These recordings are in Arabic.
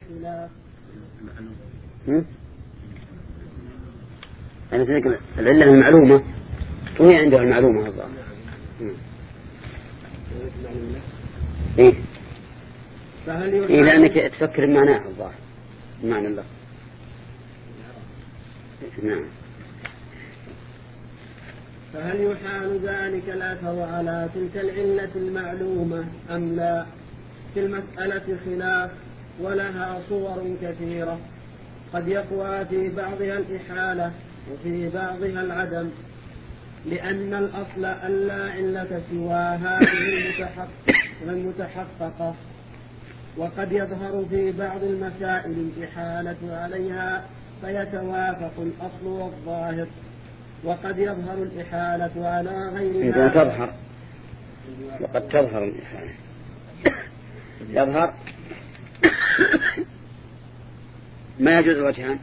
أنا أقول العلة المعلومة وهي عندها المعلومة الظاهر. إيه لأنك تفكر بمعناها الظاهر بمعنى الله. نعم. فهل يحال ذلك الأثر على تلك العلة المعلومة أم لا؟ في المسألة خلاف ولها صور كثيرة، قد يقوى في بعضها الإحالة وفي بعضها العدم، لأن الأصل أن لا علة سوى هذه المتحققة. وقد يظهر في بعض المسائل الإحالة عليها فيتوافق الأصل والظاهر، وقد يظهر الإحالة على غيرها. تظهر وقد تظهر الإحالة يظهر ما يجوز الوجهان.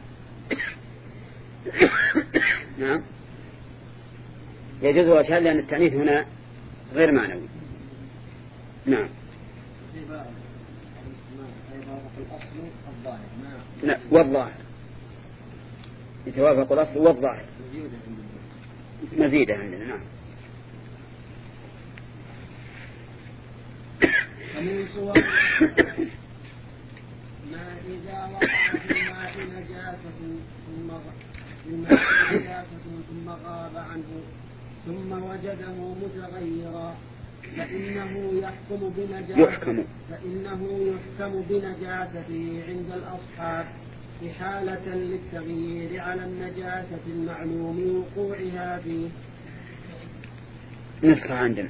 نعم يجوز الوجهان لأن التعنيف هنا غير معنوي. نعم. لا والظاهر يتوافق الأصل والظاهر مزيدة عندنا. نعم. ومن صور ما إذا وقع في الماء نجاسة ثم غاب عنه ثم وجده متغيرا فإنه يحكم بنجاسته عند الأصحاب إحالة للتغيير على النجاسة المعلوم وقوعها فيه. نسخة عندنا.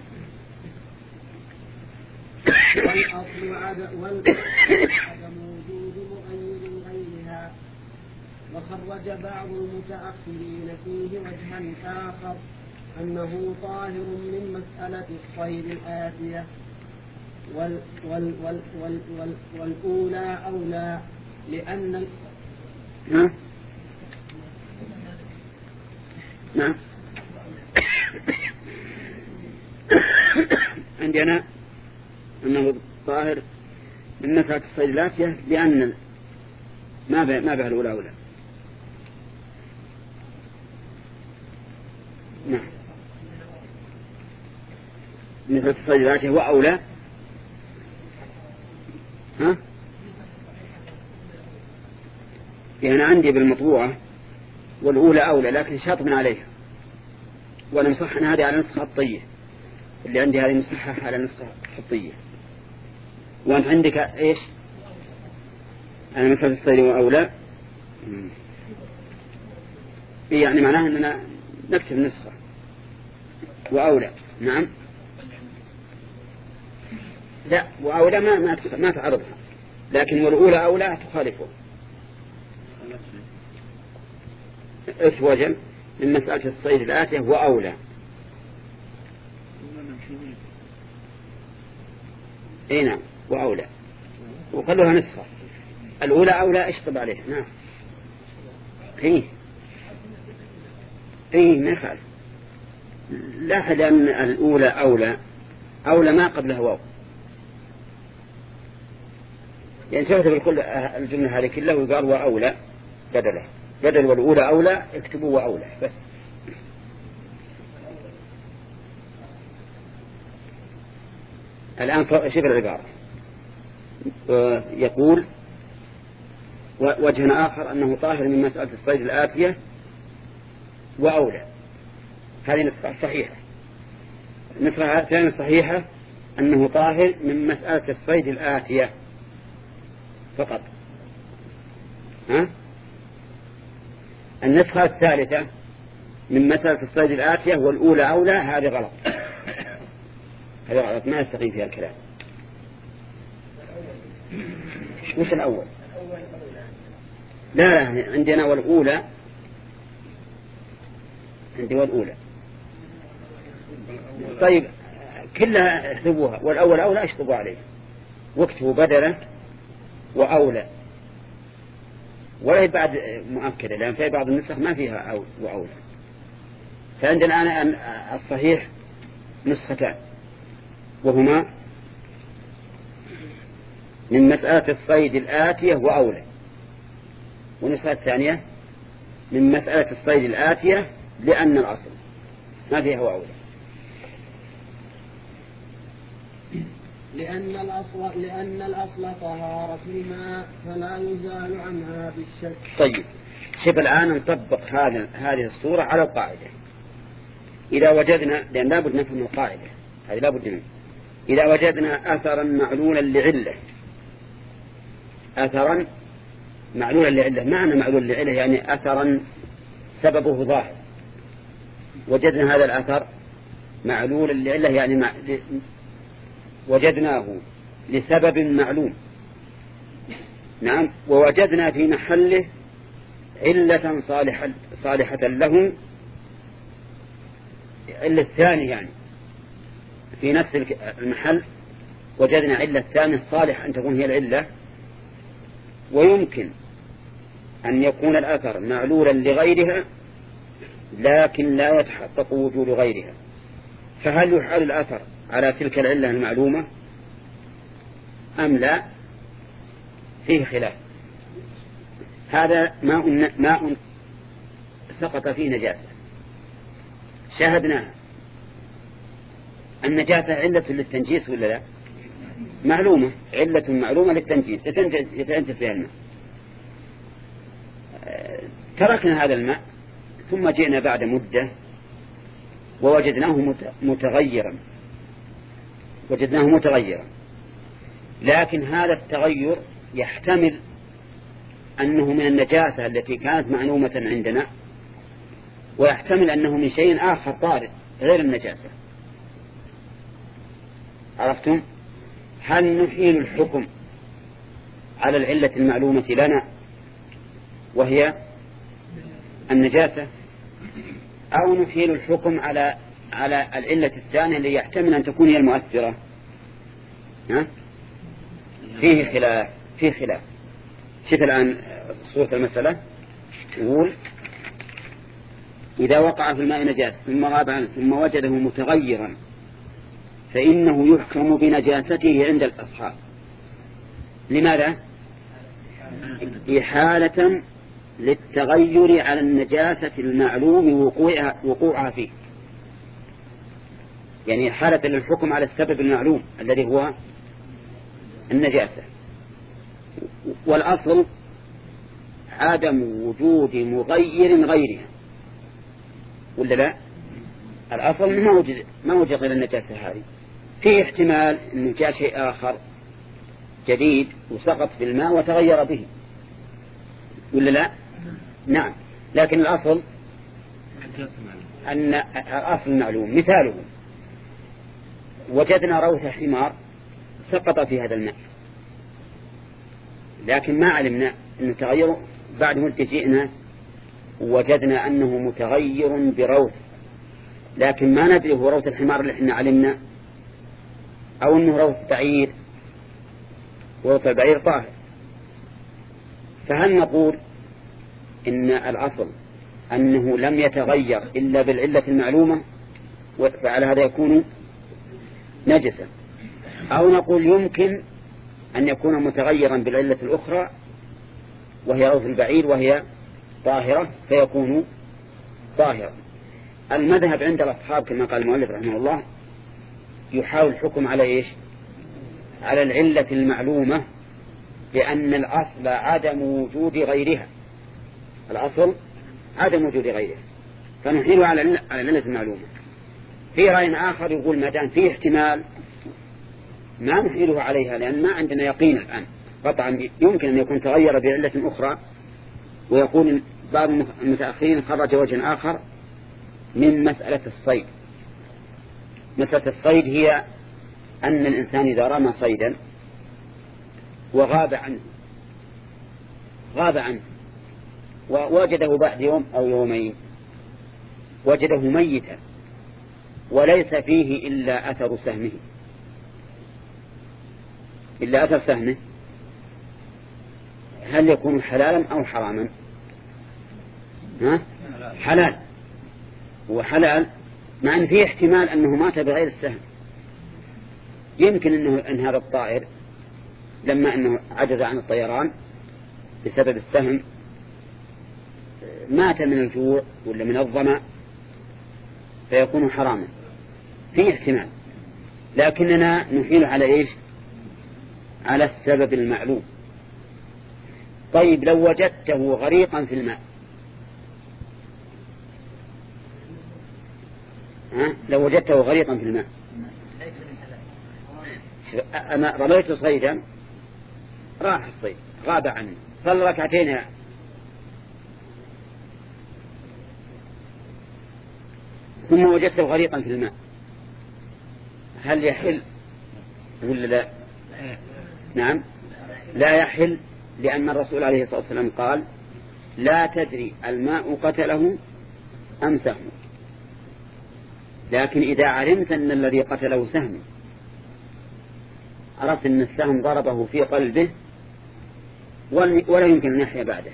والأصل عدم وجود مغير غيرها. وخرج بعض المتأخرين فيه وجها آخر أنه طاهر من مسألة الصيد الآتية والأولى أولى لأن نعم. عندنا أنه طاهر من مسألة الصيد الآتية لأن ما بها الأولى أولى. نعم. مسألة الصيد الآتية وأولى. يعني عندي بالمطبوعة والأولى أولى لكن شاطب عليها، وأنا مصحن هذه على نسخة خطية، اللي عندي هذه مصحح على نسخة خطية، وأنت عندك إيش؟ أنا مثل الصيد وأولى. يعني معناها أننا نكتب نسخة وأولى. نعم. لا وأولى ما تعرضها، لكن والأولى أولى تخالفه. وجل من مسألة الصيد الآتية وأولى. اي نعم وأولى، وخلوها نسخة. الأولى أولى اشطب عليها. نعم. ما يخالف. لا لأن الأولى أولى ما قبلها واو، يعني تكتب الكل الجملة هذه كلها ويقال وأولى بدل والأولى أولى اكتبوا وأولى بس. الآن شوف العبارة. يقول وجه آخر أنه طاهر من مسألة الصيد الآتية وأولى. هذه نسخة صحيحة. النسخة الثانية صحيحة أنه طاهر من مسألة الصيد الآتية فقط. النسخة الثالثة من مسألة الصيد الآتية والأولى أولى. هذه غلط، ما يستقيم فيها الكلام. مش الأول. لا عندنا والأولى، عندي والأولى. طيب كلها اكتبوها، والأول أولى اشطبوا عليه واكتبوا بدله وأولى، ولا بعد مؤكدة، لأن في بعض النسخ ما فيها وأولى. فعندنا الآن الصحيح نسختان، وهما من مسألة الصيد الآتية وأولى، والنسخة الثانية من مسألة الصيد الآتية لأن الأصل ما فيها وأولى. لأن الأصل طهارة الماء فلا يزال عنها بالشك. طيب شوف الآن نطبق هذه الصورة على القاعدة. إذا وجدنا، لأن لابد نفهم القاعدة هذه لابد منه، إذا وجدنا أثرا معلولا لعلة، أثرا معلولا لعلة، معنى معلول لعلة يعني أثرا سببه ظاهر، وجدنا هذا الأثر معلولا لعلة يعني وجدناه لسبب معلوم. نعم، ووجدنا في محله علة صالحة له، علة الثاني يعني في نفس المحل وجدنا علة ثانية صالحة أن تكون هي العلة، ويمكن أن يكون الأثر معلولا لغيرها لكن لا يتحقق وجود غيرها، فهل يحال الأثر على تلك العلة المعلومة أم لا؟ فيه خلاف. هذا ماء سقط فيه نجاسة، شاهدناها، النجاسة علة للتنجيس ولا لا؟ معلومة، علة معلومة للتنجيس، يتنجس بها الماء. تركنا هذا الماء ثم جئنا بعد مدة ووجدناه متغيرا، لكن هذا التغير يحتمل أنه من النجاسة التي كانت معلومة عندنا، ويحتمل أنه من شيء آخر طارئ غير النجاسة. عرفتم؟ هل نحيل الحكم على العلة المعلومة لنا وهي النجاسة، أو نحيل الحكم على العلة الثانية اللي يحتمل أن تكون هي المؤثرة؟ فيه خلاف. شوف الآن صورة المسألة، يقول إذا وقع في الماء نجاسة ثم غاب عنه ثم وجده متغيرا فإنه يحكم بنجاسته عند الأصحاب. لماذا؟ إحالة للتغير على النجاسة المعلوم وقوعها فيه، يعني إحالة للحكم على السبب المعلوم الذي هو النجاسة. والأصل عدم وجود مغير غيرها ولا لا؟ الأصل ما وجد غير النجاسة هذه. في احتمال أنه جاء شيء آخر جديد وسقط في الماء وتغير به ولا لا؟ نعم، لكن الأصل أن الأصل معلوم. مثاله وجدنا روث حمار سقط في هذا الماء، لكن ما علمنا أنه تغير. بعد مدة جئنا وجدنا أنه متغير بروث، لكن ما ندري هو روث الحمار اللي احنا علمنا أو أنه روث بعير، وروث البعير طاهر. فهل نقول إن الأصل أنه لم يتغير إلا بالعلة المعلومة فعلى هذا يكون نجسا، أو نقول يمكن أن يكون متغيرا بالعلة الأخرى وهي روث البعير وهي طاهرة فيكون طاهرا؟ المذهب عند الأصحاب كما قال المؤلف رحمه الله يحاول الحكم على إيش؟ على العلة المعلومة، لأن الأصل عدم وجود غيرها، الأصل عدم وجود غيرها، فنحيل على العلة المعلومة. في رأي آخر يقول ما دام فيه احتمال ما نحيله عليها، لأن ما عندنا يقين الآن قطعا، يمكن أن يكون تغير بعلة أخرى. ويقول بعض المتأخرين خرج وجه آخر من مسألة الصيد. مسألة الصيد هي أن الإنسان إذا رمى صيدا وغاب عنه ووجده بعد يوم أو يومين وجده ميتا وليس فيه إلا أثر سهمه، هل يكون حلالا أو حراما؟ حلال. وحلال مع أن فيه احتمال أنه مات بغير السهم. يمكن أن هذا الطائر لما أنه عجز عن الطيران بسبب السهم مات من الجوع ولا من الظمأ فيكون حراما، فيه احتمال، لكننا نحيل على إيش؟ على السبب المعلوم. طيب لو وجدته غريقا في الماء، لو وجدته غريقا في الماء، أنا رميت صيدا راح الصيد غاب عني، صلى ركعتين ثم وجدته غريقا في الماء، هل يحل ولا لا؟ نعم لا يحل، لأن الرسول عليه الصلاة والسلام قال لا تدري الماء قتله أم سهم، لكن إذا علمت أن الذي قتله سهم، عرفت أن السهم ضربه في قلبه ولا يمكن أن يحيا بعده،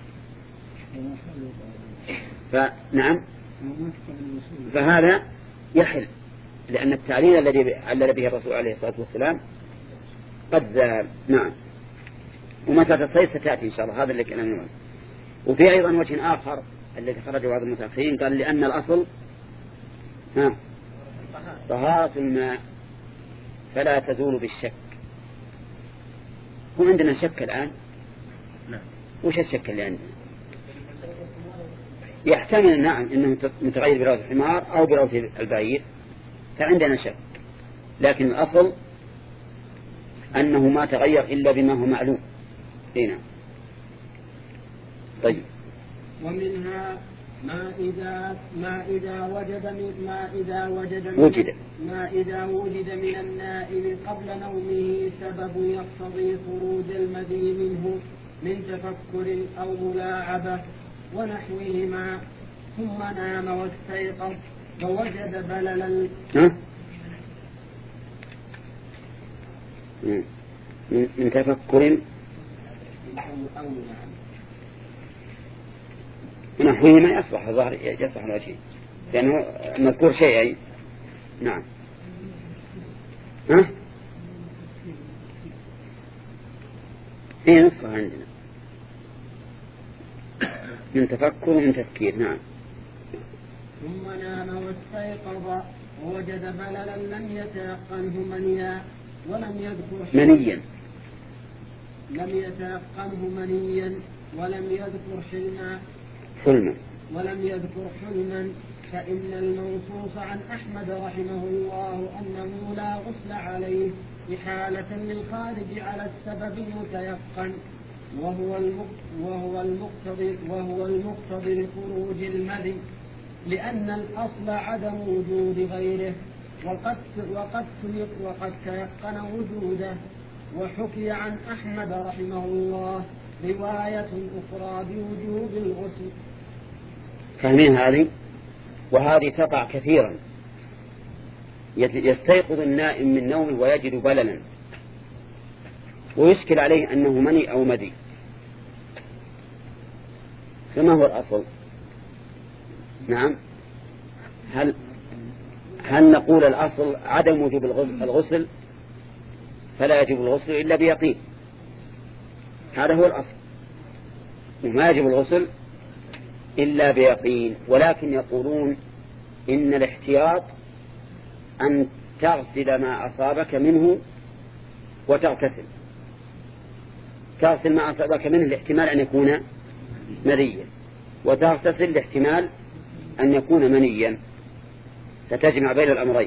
فنعم فهذا يحل، لأن التعليل الذي علل به الرسول عليه الصلاة والسلام قد زال. نعم. ومسألة الصيد ستأتي إن شاء الله، هذا اللي كلام يقول. وفي أيضا وجه آخر الذي خرجه بعض المتأخرين قال لأن الأصل طهارة الماء فلا تزول بالشك. هو عندنا شك الآن؟ وش الشك اللي عندنا؟ يحتمل نعم إنه متغير بروث الحمار أو بروث البعير، فعندنا شك، لكن الأصل أنه ما تغير إلا بما هو معلوم. هنا طيب. ومنها ما إذا وجد من النائم قبل نومه سبب يقتضي خروج المذي منه من تفكر أو ملاعبة ونحوهما، ثم نام واستيقظ فوجد بللا من تفكر أو ملاعبة ونحوهما يصلح الظاهر يصلح الوجه لأنه مذكور شيء. نعم. هي نصها عندنا من تفكر ومن تفكير. نعم. ثم نام واستيقظ ووجد بللا لم يتيقنه منيا ولم يذكر منيا ولم يذكر حلما فإن المنصوص عن أحمد رحمه الله أنه لا غسل عليه إحالة للخارج على السبب المتيقن وهو المقتضي لخروج المذي، لأن الأصل عدم وجود غيره وقد تيقن وجوده. وحكي عن أحمد رحمه الله رواية أخرى بوجوب الغسل. فاهمين هذه؟ وهذه تقع كثيرا، يستيقظ النائم من نومه ويجد بللا ويشكل عليه أنه مني أو مدي، فما هو الأصل؟ نعم. هل نقول الأصل عدم وجوب الغسل فلا يجب الغسل إلا بيقين؟ هذا هو الأصل، وما يجب الغسل إلا بيقين، ولكن يقولون إن الاحتياط أن تغسل ما أصابك منه وتغتسل. تغسل ما أصابك منه لاحتمال أن يكون مذيا، وتغتسل لاحتمال أن يكون منيا، فتجمع بين الأمرين.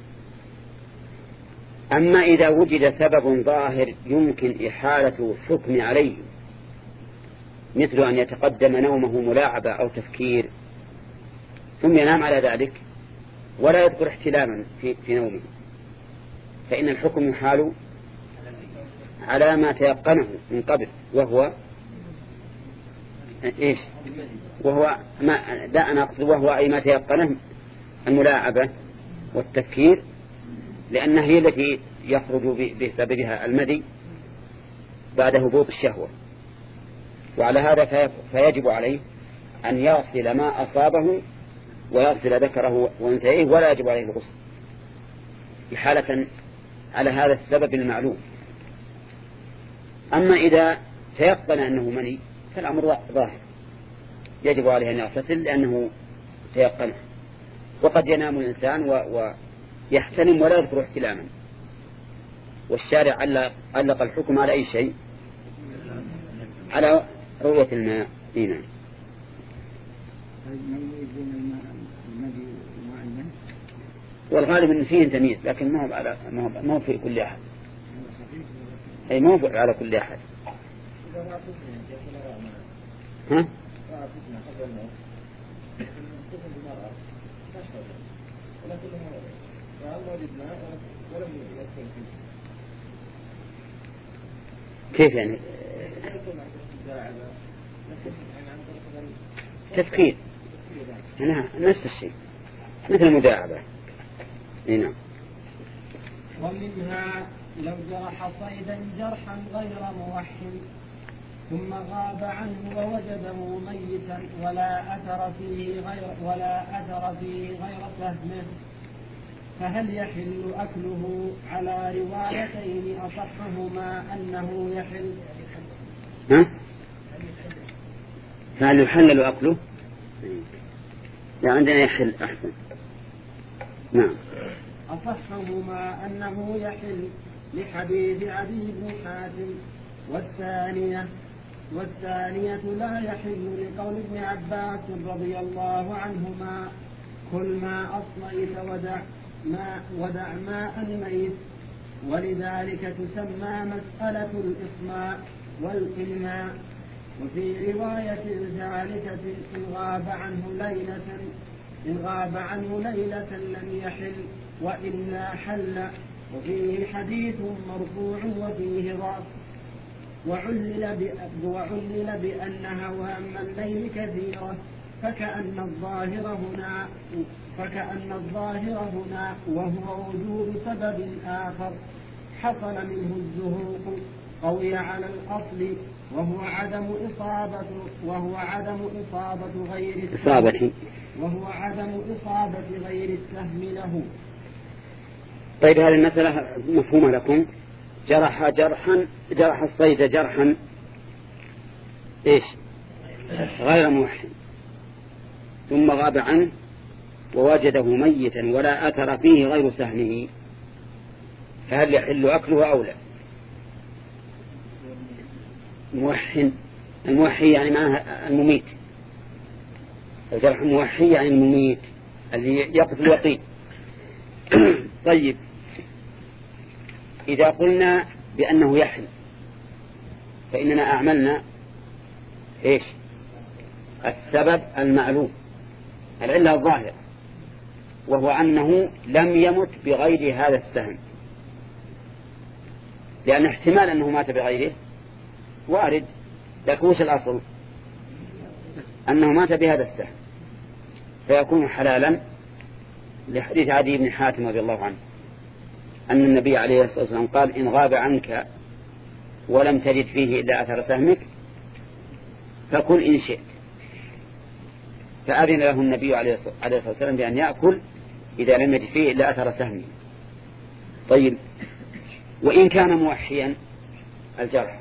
أما إذا وجد سبب ظاهر يمكن إحالة الحكم عليه، مثل أن يتقدم نومه ملاعبة أو تفكير ثم ينام على ذلك ولا يذكر احتلاما في نومه، فإن الحكم يحال على ما تيقنه من قبل، وهو إيش؟ وهو ما لا أنا أقصد وهو أي ما تيقنه الملاعبة والتفكير، لأنها هي التي يخرج بسببها المذي بعد هبوط الشهوة. وعلى هذا فيجب عليه أن يغسل ما أصابه ويغسل ذكره وانتهيه، ولا يجب عليه الغسل إحالة على هذا السبب المعلوم. أما إذا تيقن أنه مني فالأمر ظاهر، يجب عليه أن يغتسل لأنه تيقنه. وقد ينام الإنسان ويحتلم ولا يذكر احتلاما، والشارع علق الحكم على أي شيء؟ على رؤية الماء. هنا والغالب أن فيه تمييز، لكن ما هو في كل أحد، أي ما هو على كل أحد. ها؟ كيف يعني؟ تفكير نفس الشيء مثل المداعبة. هنا ومنها لو جرح صيدا جرحا غير موحد ثم غاب عنه ووجده ميتا ولا أثر فيه غير سهمه، فهل يحل أكله؟ على روايتين أصحهما أنه يحل. فهل يحلل أكله؟ عندنا يحل أحسن. نعم. أصحهما أنه يحل لحديث عدي بن حاتم، والثانية لا يحل لقول ابن عباس رضي الله عنهما: كل ما أصليت ودع ماء الميت. ولذلك تسمى مسألة الإصماء والإلماء. وفي رواية ثالثة إن غاب عنه ليلة لم يحل وإلا حل. وفيه حديث مرفوع وفيه ضعف، وعلل بأن هوام الليل كثيرة، فكأن الظاهر هنا وهو وجود سبب آخر حصل منه الزهوق قوي على الأصل، وهو عدم إصابة غير السهم له. طيب هذه المسألة مفهومة لكم؟ جرح الصيد جرحا إيش؟ غير موحد، ثم غاب عنه ووجده ميتا ولا أثر فيه غير سهمه، فهل يحل أكله أو لا؟ الموحي يعني معناها المميت. الجرح الموحي يعني المميت الذي يقتل اليقين. طيب إذا قلنا بأنه يحل فإننا أعملنا إيش؟ السبب المعلوم، العلة الظاهرة، وهو أنه لم يمت بغير هذا السهم، لأن احتمال أنه مات بغيره وارد، لكن وش الأصل؟ أنه مات بهذا السهم، فيكون حلالا لحديث عدي بن حاتم رضي الله عنه أن النبي عليه الصلاة والسلام قال: إن غاب عنك ولم تجد فيه إلا أثر سهمك فكل إن شئت. فأذن له النبي عليه الصلاة والسلام بأن يأكل إذا لم يجد فيه إلا أثر سهمه. طيب وإن كان موحيا الجرح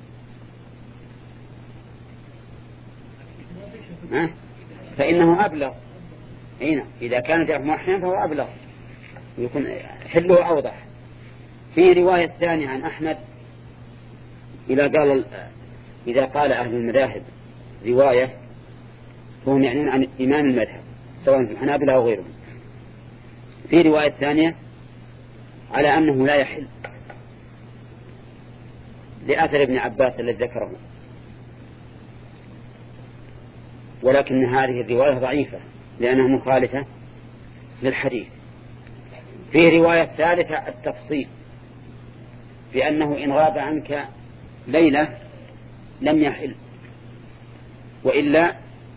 فإنه أبلغ. إذا كان الجرح موحيا فهو أبلغ، يكون حله أوضح. في رواية ثانية عن أحمد إذا قال أهل المذاهب رواية فهم يعنون عن إمام المذهب سواء في الحنابلة أو غيرهم. في رواية ثانية على أنه لا يحل لأثر ابن عباس الذي ذكره، ولكن هذه الرواية ضعيفة لأنها مخالفة للحديث. في رواية ثالثة التفصيل بأنه إن غاب عنك ليلة لم يحل، وإلا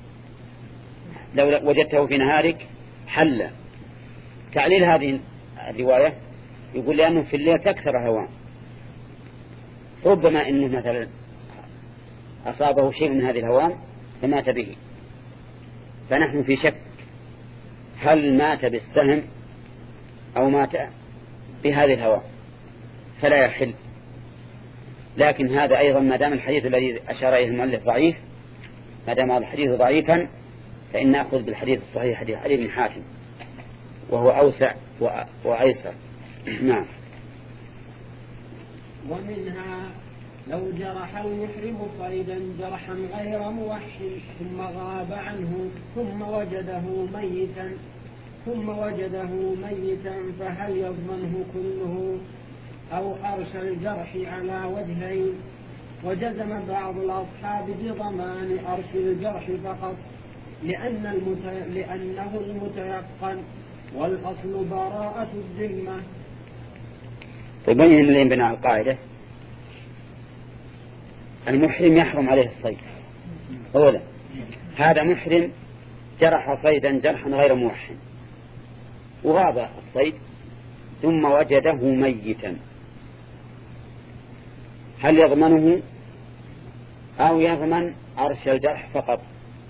لو وجدته في نهارك حل. تعليل هذه الرواية يقول لأنه في الليل تكثر هوام، ربما إنه مثلا أصابه شيء من هذه الهوام فمات به، فنحن في شك هل مات بالسهم أو مات بهذه الهوام، فلا يحل. لكن هذا أيضا ما دام الحديث الذي أشار إليه المؤلف ضعيف، ما دام الحديث ضعيفا فإن نأخذ بالحديث الصحيح حديث علي بن حاتم وهو أوسع وأيسر. نعم. ومنها لو جرح المحرم صيدا جرحا غير موحد ثم غاب عنه ثم وجده ميتا فهل يضمنه كله أو أرشى الجرح على وجهين؟ وجزم بعض الأصحاب بضمان أرش الجرح فقط لأنه المتيقن والأصل براءة الذمة. تبين لنا بناء القاعدة المحرم يحرم عليه الصيد. أولا هذا محرم جرح صيدا جرحا غير موحد وغاب الصيد ثم وجده ميتا، هل يضمنه أو يضمن أرش الجرح فقط؟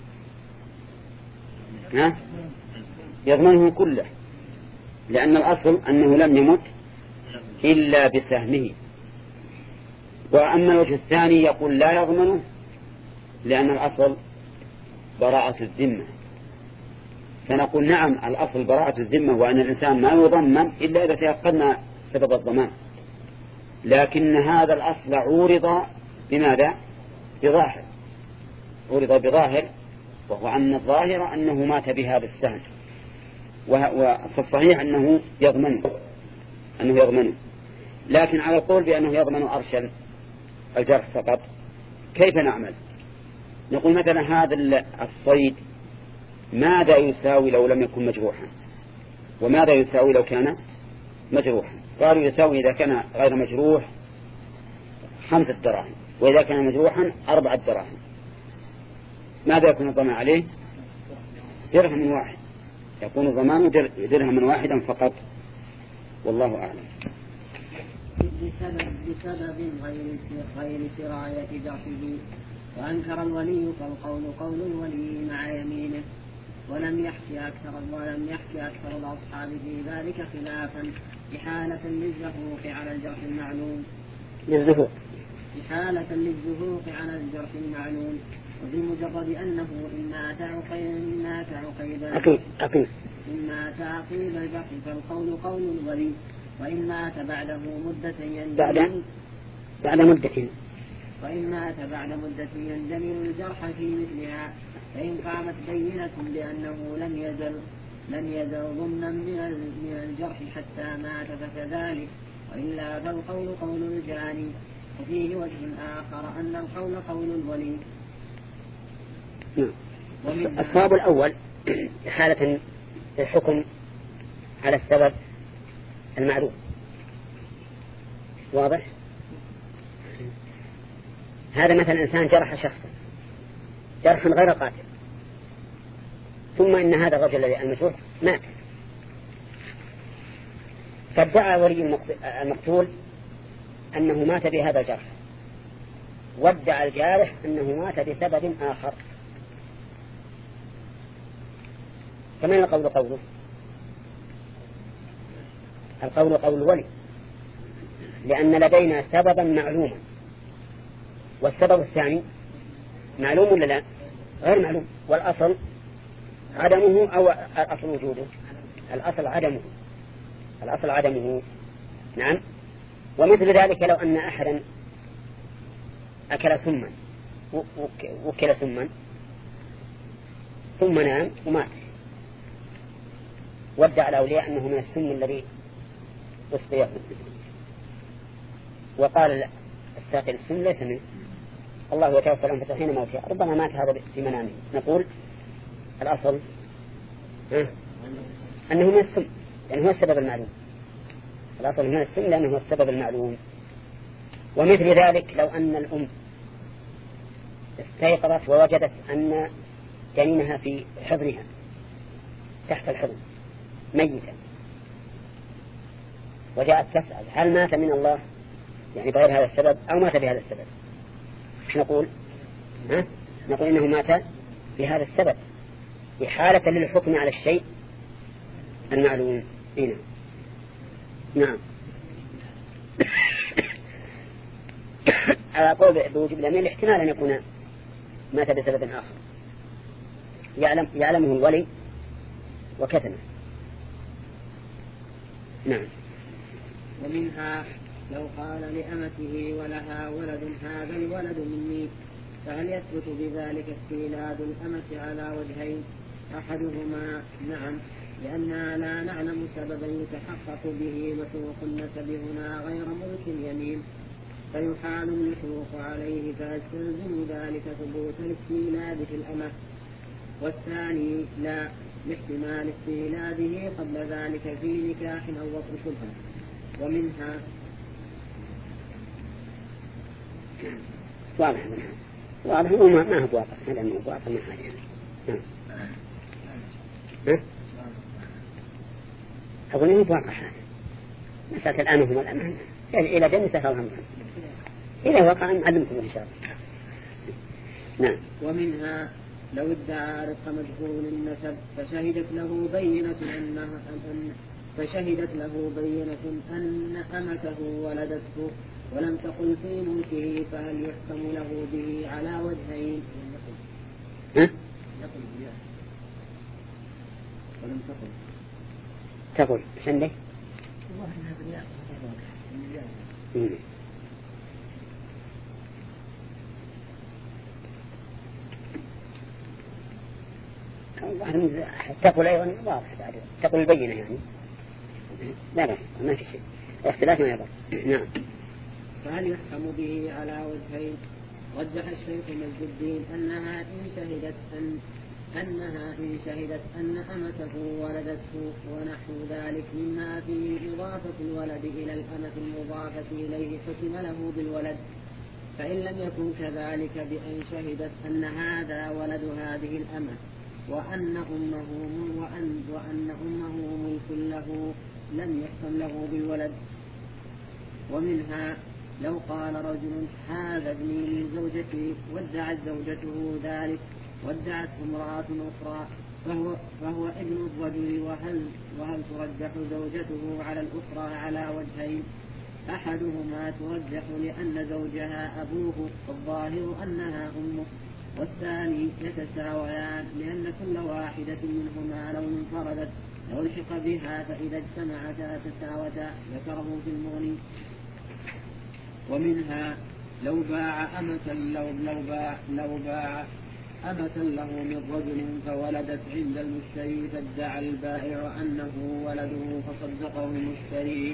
يضمنه كله، لأن الأصل أنه لم يمت إلا بسهمه. وأما الوجه الثاني يقول لا يضمنه لأن الأصل براءة الذمة، فنقول نعم الأصل براءة الذمة وأن الإنسان ما يضمن إلا إذا تيقنا سبب الضمان، لكن هذا الأصل عورض بماذا؟ بظاهر، عورض بظاهر، وهو أن الظاهر أنه مات بها بالسهل، والصحيح أنه يضمنه. لكن على القول بأنه يضمن أرش الجرح فقط كيف نعمل؟ نقول مثلا هذا الصيد ماذا يساوي لو لم يكن مجروحا، وماذا يساوي لو كان مجروحا؟ قالوا يساوي إذا كان غير مجروح 5 دراهم، وإذا كان مجروحا 4 دراهم. ماذا يكون الضمان عليه؟ درهم واحد، يكون ضمان درهم واحدا فقط، والله أعلم. بسبب غير سراية جرحه. وأنكر الولي فالقول قول الولي مع يمينه، ولم يحكي أكثر الأصحاب في ذلك خلافا إحالة للزهوق على الجرح المعلوم وبمجرد أنه إما تعقيب الجرح فالقول قول الولي، وإن مات بعده مدة يندمر الجرح في مثلها، فإن قامت بينة بأنه لم يزل ضمنا من الجرح حتى مات فكذلك، وإلا فالقول قول الجاني. وفيه وجه آخر أن القول قول الولي. الصواب الأول حالة الحكم على السبب المعلوم، واضح؟ هذا مثلا إنسان جرح شخصا جرحا غير قاتل، ثم إن هذا الرجل الذي المجروح مات، فادعى ولي المقتول أنه مات بهذا الجرح، وادعى الجارح أنه مات بسبب آخر، فمن القول قوله؟ القول قول الولي، لأن لدينا سببا معلوما، والسبب الثاني معلوم ولا لا؟ غير معلوم، والأصل عدمه أو الأصل وجوده؟ الأصل عدمه. نعم. ومثل ذلك لو أن أحدا أكل سما وكل سما ثم نام ومات، وادعى الأولياء أنه من السم الذي أسقيه، وقال الساقي السم ليس منه، الله يتوفى الأنفس حين موتها، ربما مات هذا في منامه، نقول الأصل أنه من السم لأنه هو السبب المعلوم، الأصل من السم لأنه هو السبب المعلوم. ومثل ذلك لو أن الأم استيقظت ووجدت أن جنينها في حضنها تحت الحضن ميتا، وجاءت تسأل هل مات من الله يعني بغير هذا السبب أو مات بهذا السبب؟ نقول نقول إنه مات بهذا السبب إحالة للحكم على الشيء المعلوم. نعم. على قول بوجوب اليمين احتمال أن يكون مات بسبب آخر يعلمه الولي وكتمه. نعم. ومنها لو قال لأمته ولها ولد هذا الولد مني، فهل يثبت بذلك استيلاد الأمة على وجهين؟ أحدهما نعم، لأننا لا نعلم سببا يتحقق به لحوق النسب هنا غير ملك اليمين، فيحال اللحوق عليه فيستلزم ذلك ثبوت الاستيلاد في الأمة. والثاني لا، لاحتمال استيلاده قبل ذلك في نكاح أو وطء شبهة. ومنها واضح واضح ما هو واضح، هذا مو واضح من حاجة. أقول إنه واضح هذا مسألة الآن هم الآن إلى جنة سهلهم إذا وقع علمكم إن شاء الله. نعم. ومنها لو ادعى رق مجهول النسب فشهدت له بينة أن أمته ولدته ولم تقل في ملكه، فهل يحكم له به على وجهين؟ ولم تقول شنده تقول أيضا واضح بعد تقول البينة يعني لا ما في شيء اختلاف ما يضر. نعم. فهل يحكم به على وجهين؟ رجح الشيخ مجد الدين أنها إن شهدت أن أمته ولدته ونحو ذلك مما فيه إضافة الولد إلى الأمة المضافة إليه حكم له بالولد. فإن لم يكن كذلك بأن شهدت أن هذا ولد هذه الأمة وأن أمه ملك له لم يحكم له بالولد. ومنها لو قال رجل هذا ابني من زوجتي وادعت زوجته ذلك وادعته امرأة أخرى فهو ابن الرجل، وهل ترجح زوجته على الأخرى على وجهين؟ أحدهما ترجح لأن زوجها أبوه والظاهر أنها أمه، والثاني يتساويان لأن كل واحدة منهما لو انفردت لو الحق بها فإذا اجتمعتا تساوتا، ذكره في المغني. ومنها لو باع أمة له من رجل فولدت عند المشتري فادعى البائع أنه ولده فصدقه المشتري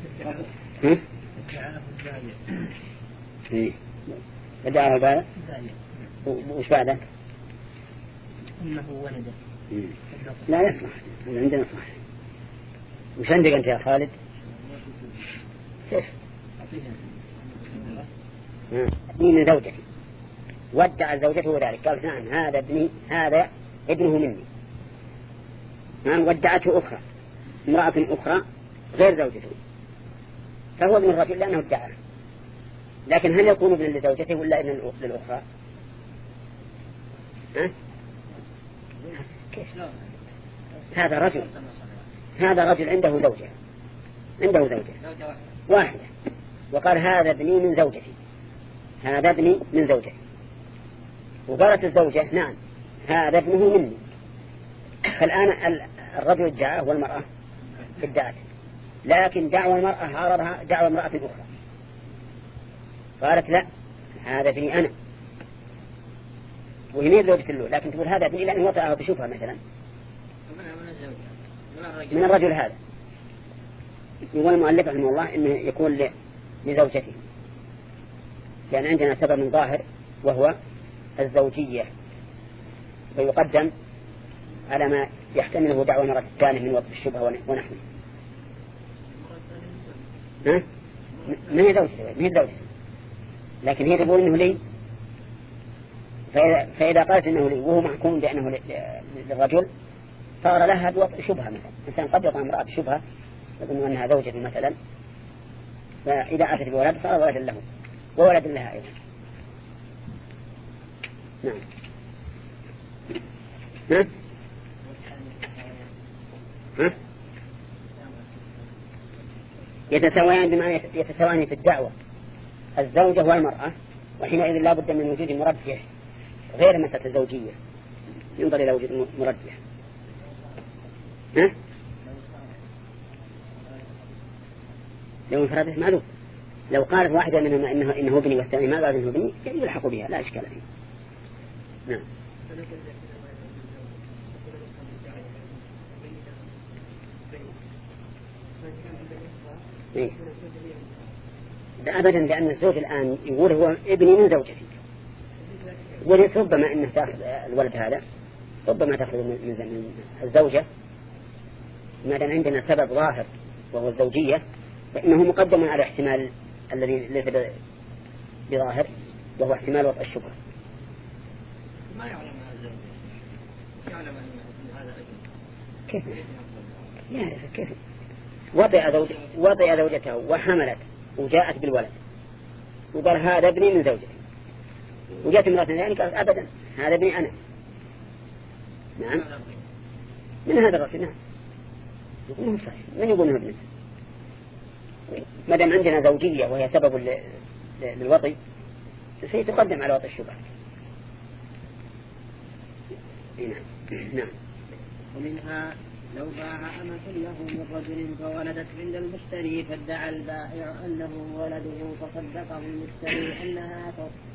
فادعى البائع وش بعده؟ أنه ولده لا يصلح عندنا صح. وش عندك أنت يا خالد؟ كيف؟ من زوجتي وادعى زوجته ذلك قال نعم هذا ابني هذا ابنه مني. نعم. ودعته أخرى امرأة أخرى غير زوجته فهو ابن الرجل لأنه ادعاه، لكن هل يكون ابن لزوجته ولا ابن للأخرى؟ كيف؟ هذا رجل عنده زوجة واحدة وقال هذا ابني من زوجتي هذا ابني من زوجتي، وقالت الزوجة نعم هذا ابنه مني. فالآن الرجل ادعاه والمرأة ادعت، لكن دعوى المرأة عارضها دعوى امرأة أخرى قالت لا هذا ابني أنا، وهي زوجة له، لكن تقول هذا ابني لأنه وطأه بشوفها مثلا من الرجل هذا. يقول المؤلف رحمه الله إنه يكون لزوجته، لأن عندنا سبب ظاهر وهو الزوجية فيقدم على ما يحتمله دعوى المرأة الثانية من وقت الشبهة ونحن. ما هي زوجته لكن هي تقول إنه لي، فإذا قالت إنه لي وهو محكوم بأنه للرجل صار لها بوضع شبهة. مثلا إنسان قد يطعم امرأة شبهة يظن أنها زوجته مثلا، فإذا أتت بولد صار ولدا له وولد لها أيضا. نعم. يتساويان بما يتساويان في الدعوة الزوجة والمرأة وحينئذ لا بد من وجود مرجح غير مسألة الزوجية، ينظر إلى وجود مرجح. ها؟ لو انفرده معلوم، لو قالت واحدة منهما إنه ابني والثاني ما قال إنه ابني يلحق بها لا إشكال فيه. نعم. إيه؟ أبدا، لأن الزوج الآن يقول هو ابني من زوجتي، وليس ربما أنه تأخذ الولد هذا، ربما تأخذ من الزوجة. ما دام عندنا سبب ظاهر وهو الزوجية فإنه مقدم على احتمال الذي ليس بظاهر وهو احتمال وضع الشبهة. ما يعلم هذا الزوج، يعلم أن هذا أجل. كيف يعرف؟ كيف وطئ زوجته وحملت وجاءت بالولد وقال هذا ابني من زوجتي، وجاءت امرأة ثانية قالت أبدا هذا ابني أنا. نعم من هذا الرجل. نعم يقول صحيح، من يقول انه ابنه؟ ما دام عندنا زوجية وهي سبب للوطي سيتقدم على وطي الشبهة. نعم. ومنها لو باع أمة له من رجل فولدت عند المشتري فادعى البائع أنه ولده فصدقه المشتري أنها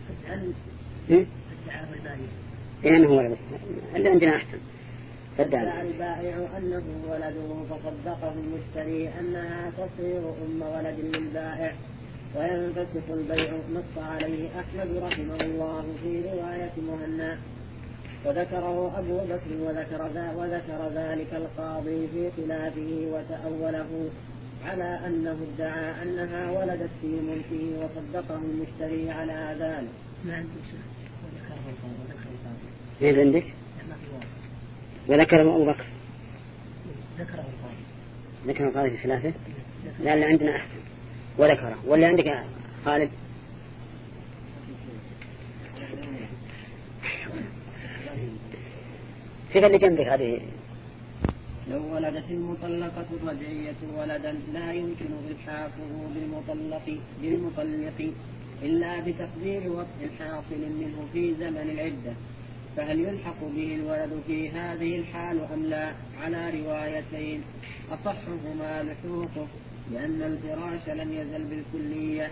لأنه ولده اللي عندنا أحسن. فادعى البائع أنه ولده فصدقه المشتري أنها تصير أم ولد للبائع وينفسخ البيع. نص عليه أحمد رحمه الله في رواية مهنا وذكره أبو بكر وذكر ذلك القاضي في خلافه وتأوله على أنه ادعى أنها ولدت في ملكه وصدقه المشتري على ذلك. ما عندك إيه عندك؟ وذكره أبو بكر ذكره القاضي في خلافه. لا اللي عندنا أحسن وذكره. واللي عندك خالد؟ كيف اللي جنبك هذه؟ لو ولدت المطلقة الرجعية ولدا لا يمكن إلحاقه بالمطلق إلا بتقدير وقت حاصل منه في زمن العدة، فهل يلحق به الولد في هذه الحال أم لا؟ على روايتين أصحهما لحوقه لأن الفراش لم يزل بالكلية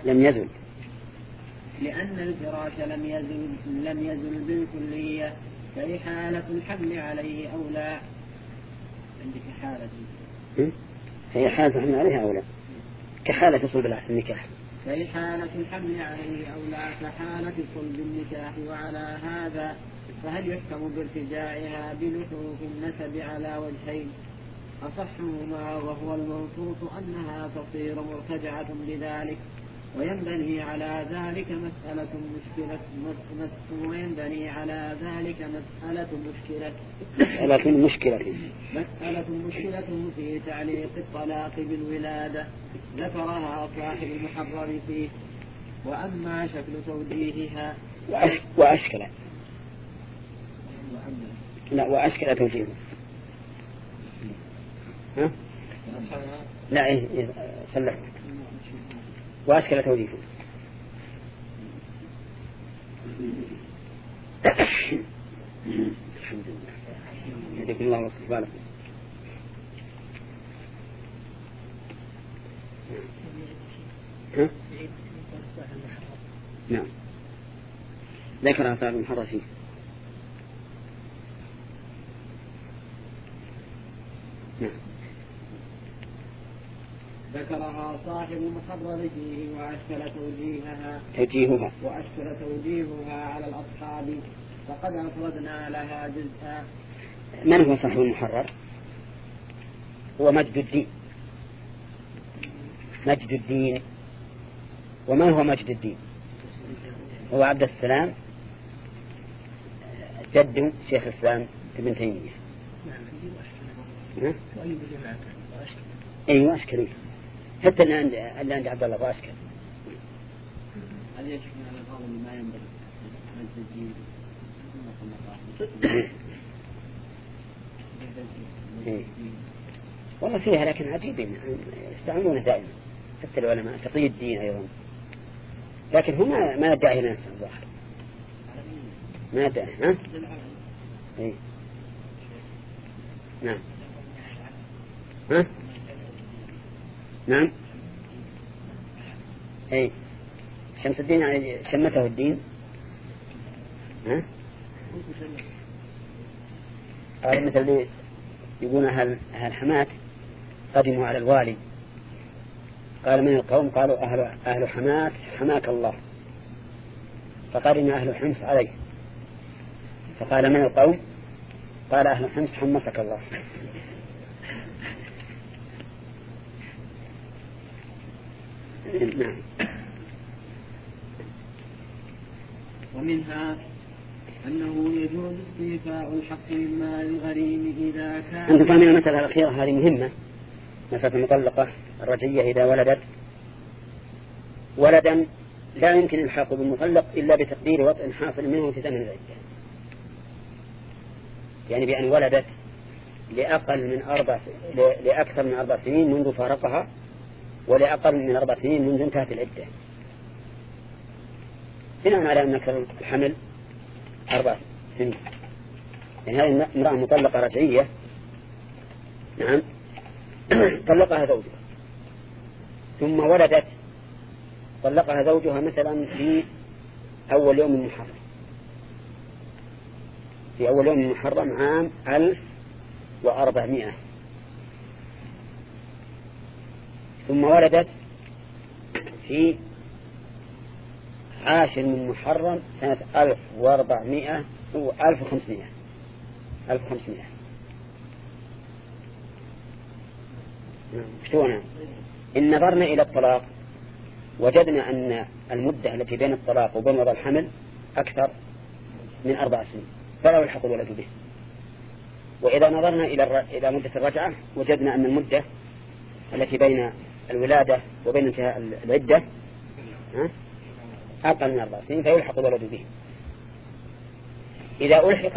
لم يزل بالكلية فهي حالة الحمل عليه أو لا. عندك حالة هي حالة الحمل عليه أو لا كحالة صلب النكاح. فهي حالة الحمل عليه أو لا كحالة صلب النكاح. وعلى هذا فهل يحكم بارتجاعها بلحوق النسب على وجهين أصحهما وهو المنصوص أنها تصير مرتجعة بذلك وينبني على ذلك مسألة مشكلة في تعليق الطلاق بالولادة ذكرها صاحب المحرر فيه. وأما شكل توجيهها وأشكل توجيهه لا صلح وأشكل توجيهه. الحمد لله يهديكم الله ويصلح بالكم. نعم ذكرها صاحب المحرر فيه. نعم ذكرها صاحب المحرر فيه وأشكل توجيهها على الأصحاب فقد أفردنا لها جزءا. من هو صاحب المحرر؟ هو مجد الدين. ومن هو مجد الدين؟ هو عبد السلام جد شيخ الإسلام ابن تيمية. أيوة أشكري حتى اللي عند عبد الله وأشكر. هذا يشكل على القول ما ينبغي مجد الدين. والله فيها لكن عجيبين يستعملونه دائما حتى العلماء تقي الدين أيضا لكن هو ما يدعي نفسه الظاهر، ما يدعي. ها؟ إيه؟ نعم. ها؟ نعم. اي شمس الدين يعني شمته الدين. ها؟ قال مثل اللي يقولون أهل حماة قدموا على الوالي، قال من القوم؟ قالوا أهل حماة حماك الله، فقدم أهل حمص عليه، فقال من القوم؟ قال أهل حمص حمسك الله. نعم. ومنها أنه يجوز استيفاء الحق من مال الغريم إذا كان. أنتم فاهمين المسألة الأخيرة هذه مهمة، مسألة المطلقة الرجية إذا ولدت ولدا لا يمكن الحاق بالمطلق إلا بتقدير وطء حاصل منه في زمن العدة، يعني بأن ولدت لأكثر من 4 سنين منذ فارقها، ولأقل من 4 سنين منذ انتهت العدة، بناء على أن الحمل 4 سنين. يعني هذه امرأة مطلقة رجعية، نعم، طلقها زوجها ثم ولدت، طلقها زوجها مثلا في أول يوم من محرم، في أول يوم من محرم عام 1400، ثم ولدت في 10 من محرم سنة 1400 و 1500. شلون؟ إن نظرنا إلى الطلاق وجدنا أن المدة التي بين الطلاق وبين وضع الحمل أكثر من 4 سنين، فلا يلحق الولد به. وإذا نظرنا إلى مدة الرجعة وجدنا أن المدة التي بين الولادة وبين انتهاء العدة أقل من 4 سنين، فيلحق الولد به. إذا ألحق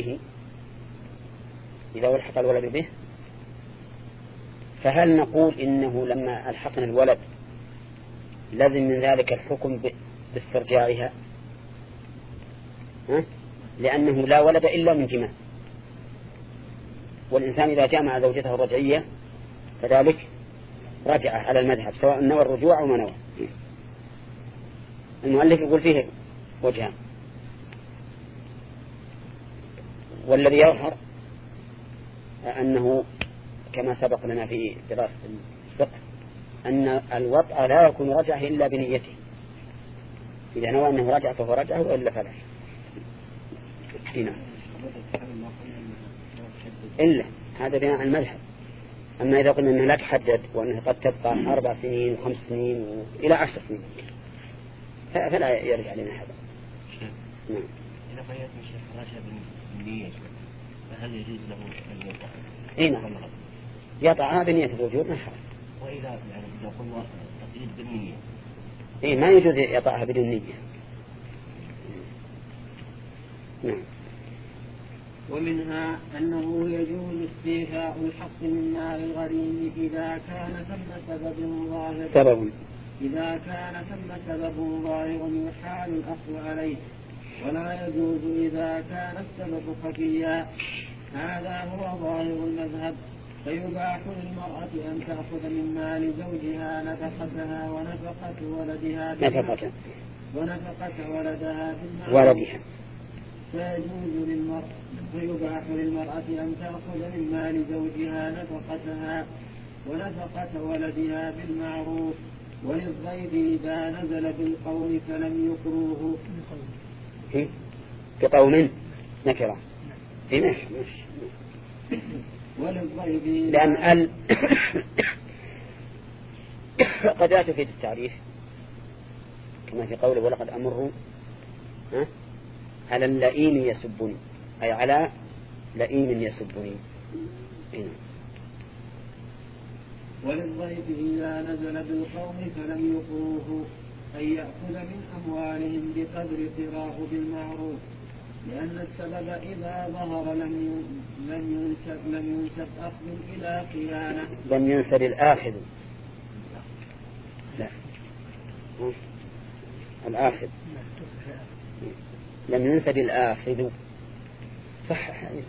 الولد به فهل نقول إنه لما ألحقنا الولد لازم من ذلك الحكم باسترجاعها؟ لأنه لا ولد إلا من جماع، والإنسان إذا جامع زوجته الرجعية فذلك رجع على المذهب، سواء نوى الرجوع أو ما نوى. المؤلف يقول فيه وجهان، والذي يظهر أنه كما سبق لنا في دراسة الفقه أن الوطأ لا يكون رجعه إلا بنيته، إذا نوى أنه رجع فهو رجعه وإلا فلا. هنا إلا هذا بناء على المذهب. أما إذا قلنا أنه لا تحدد وأنه قد تبقى 4 سنين و5 سنين إلى 10 سنين فلا يرجع لنا هذا. نعم. إذا قيدت الشيخ رجع بالنية فهل يجوز له أن يطأ؟ إيه نعم، يطأ بنية الوجود ما حرج. وإذا يعني إذا قلنا تقييد بالنية إيه ما يجوز يطأها بدون نية. نعم. ومنها أنه يجوز استيفاء الحق من مال الغريم إذا كان ثم سبب ظاهر يحال الأخذ عليه، ولا يجوز إذا كان السبب خفيا. هذا هو ظاهر المذهب، فيباح للمرأة أن تأخذ من مال زوجها نفقتها ونفقة ولدها ولدها. فيباح للمرأة أن تأخذ من مال زوجها نفقتها ونفقة ولدها بالمعروف، وللضيف إذا نزل بالقوم فلم يكروه. بقوم نكرة وللضيف لأن قد لا تفيد التعريف، كما في قوله ولقد أمر على اللئيم يسبني، أي على لئيم يسبني. وللضيف إذا نزل بالقوم فلم يقروه أن يأخذ من أموالهم بقدر قراه بالمعروف، لأن السبب إذا ظهر لم ينسب أخذ إلى خيانة، لم ينسب الآخذ لا. لم ينسب الآخذ إلى خيانة. لم ينسب الآخذ إلى خيانة. لم ينسب الآخذ إلى خيانة. لم ينسب الآخذ إلى خيانة. لم ينسب الآخذ إلى خيانة. لم ينسب الآخذ الآخذ لم ينسب الآخذ صح حديث.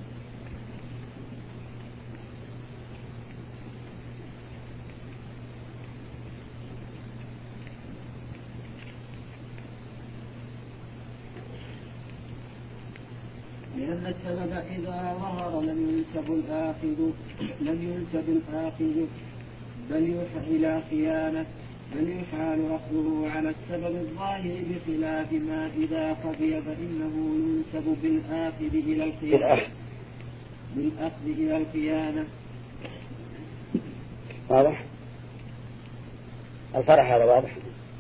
لأن السبب إذا ظهر لم ينسب الآخذ بل إلى خيانة، بل يحال أخذه على السبب الظاهر بخلاف ما إذا خفي فإنه ينسب بالآخذ إلى الخيانة. واضح؟ الفرح هذا واضح؟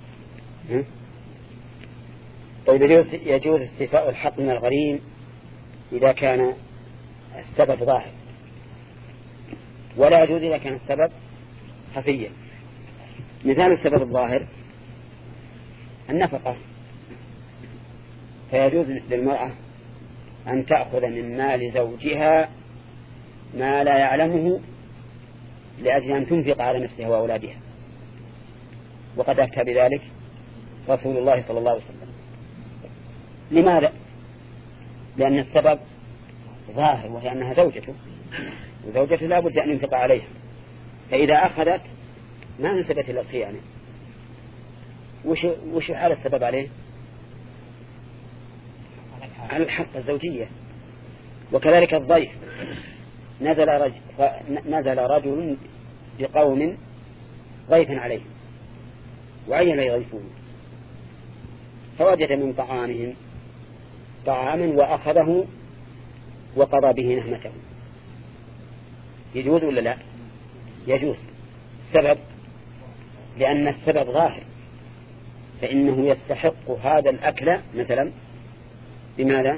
طيب يجوز استيفاء الحق من الغريم إذا كان السبب ظاهر، ولا يجوز إذا كان السبب خفيا. مثال السبب الظاهر النفقة، فيجوز للمرأة أن تأخذ من مال زوجها ما لا يعلمه لأجل أن تنفق على نفسها وأولادها، وقد أفتى بذلك رسول الله صلى الله عليه وسلم. لماذا؟ لأن السبب ظاهر، وهي أنها زوجته، وزوجته لا بد أن ينفق عليها، فإذا أخذت ما نسبت إلى الخيانة. وش حال السبب عليه؟ على الحق الزوجية. وكذلك الضيف، نزل رجل بقوم ضيفا عليه وعين يضيفون، فوجد من طعامهم طعاما وأخذه وقضى به نهمته. يجوز ولا لا؟ يجوز. السبب لأن السبب ظاهر، فإنه يستحق هذا الأكل مثلا بماذا؟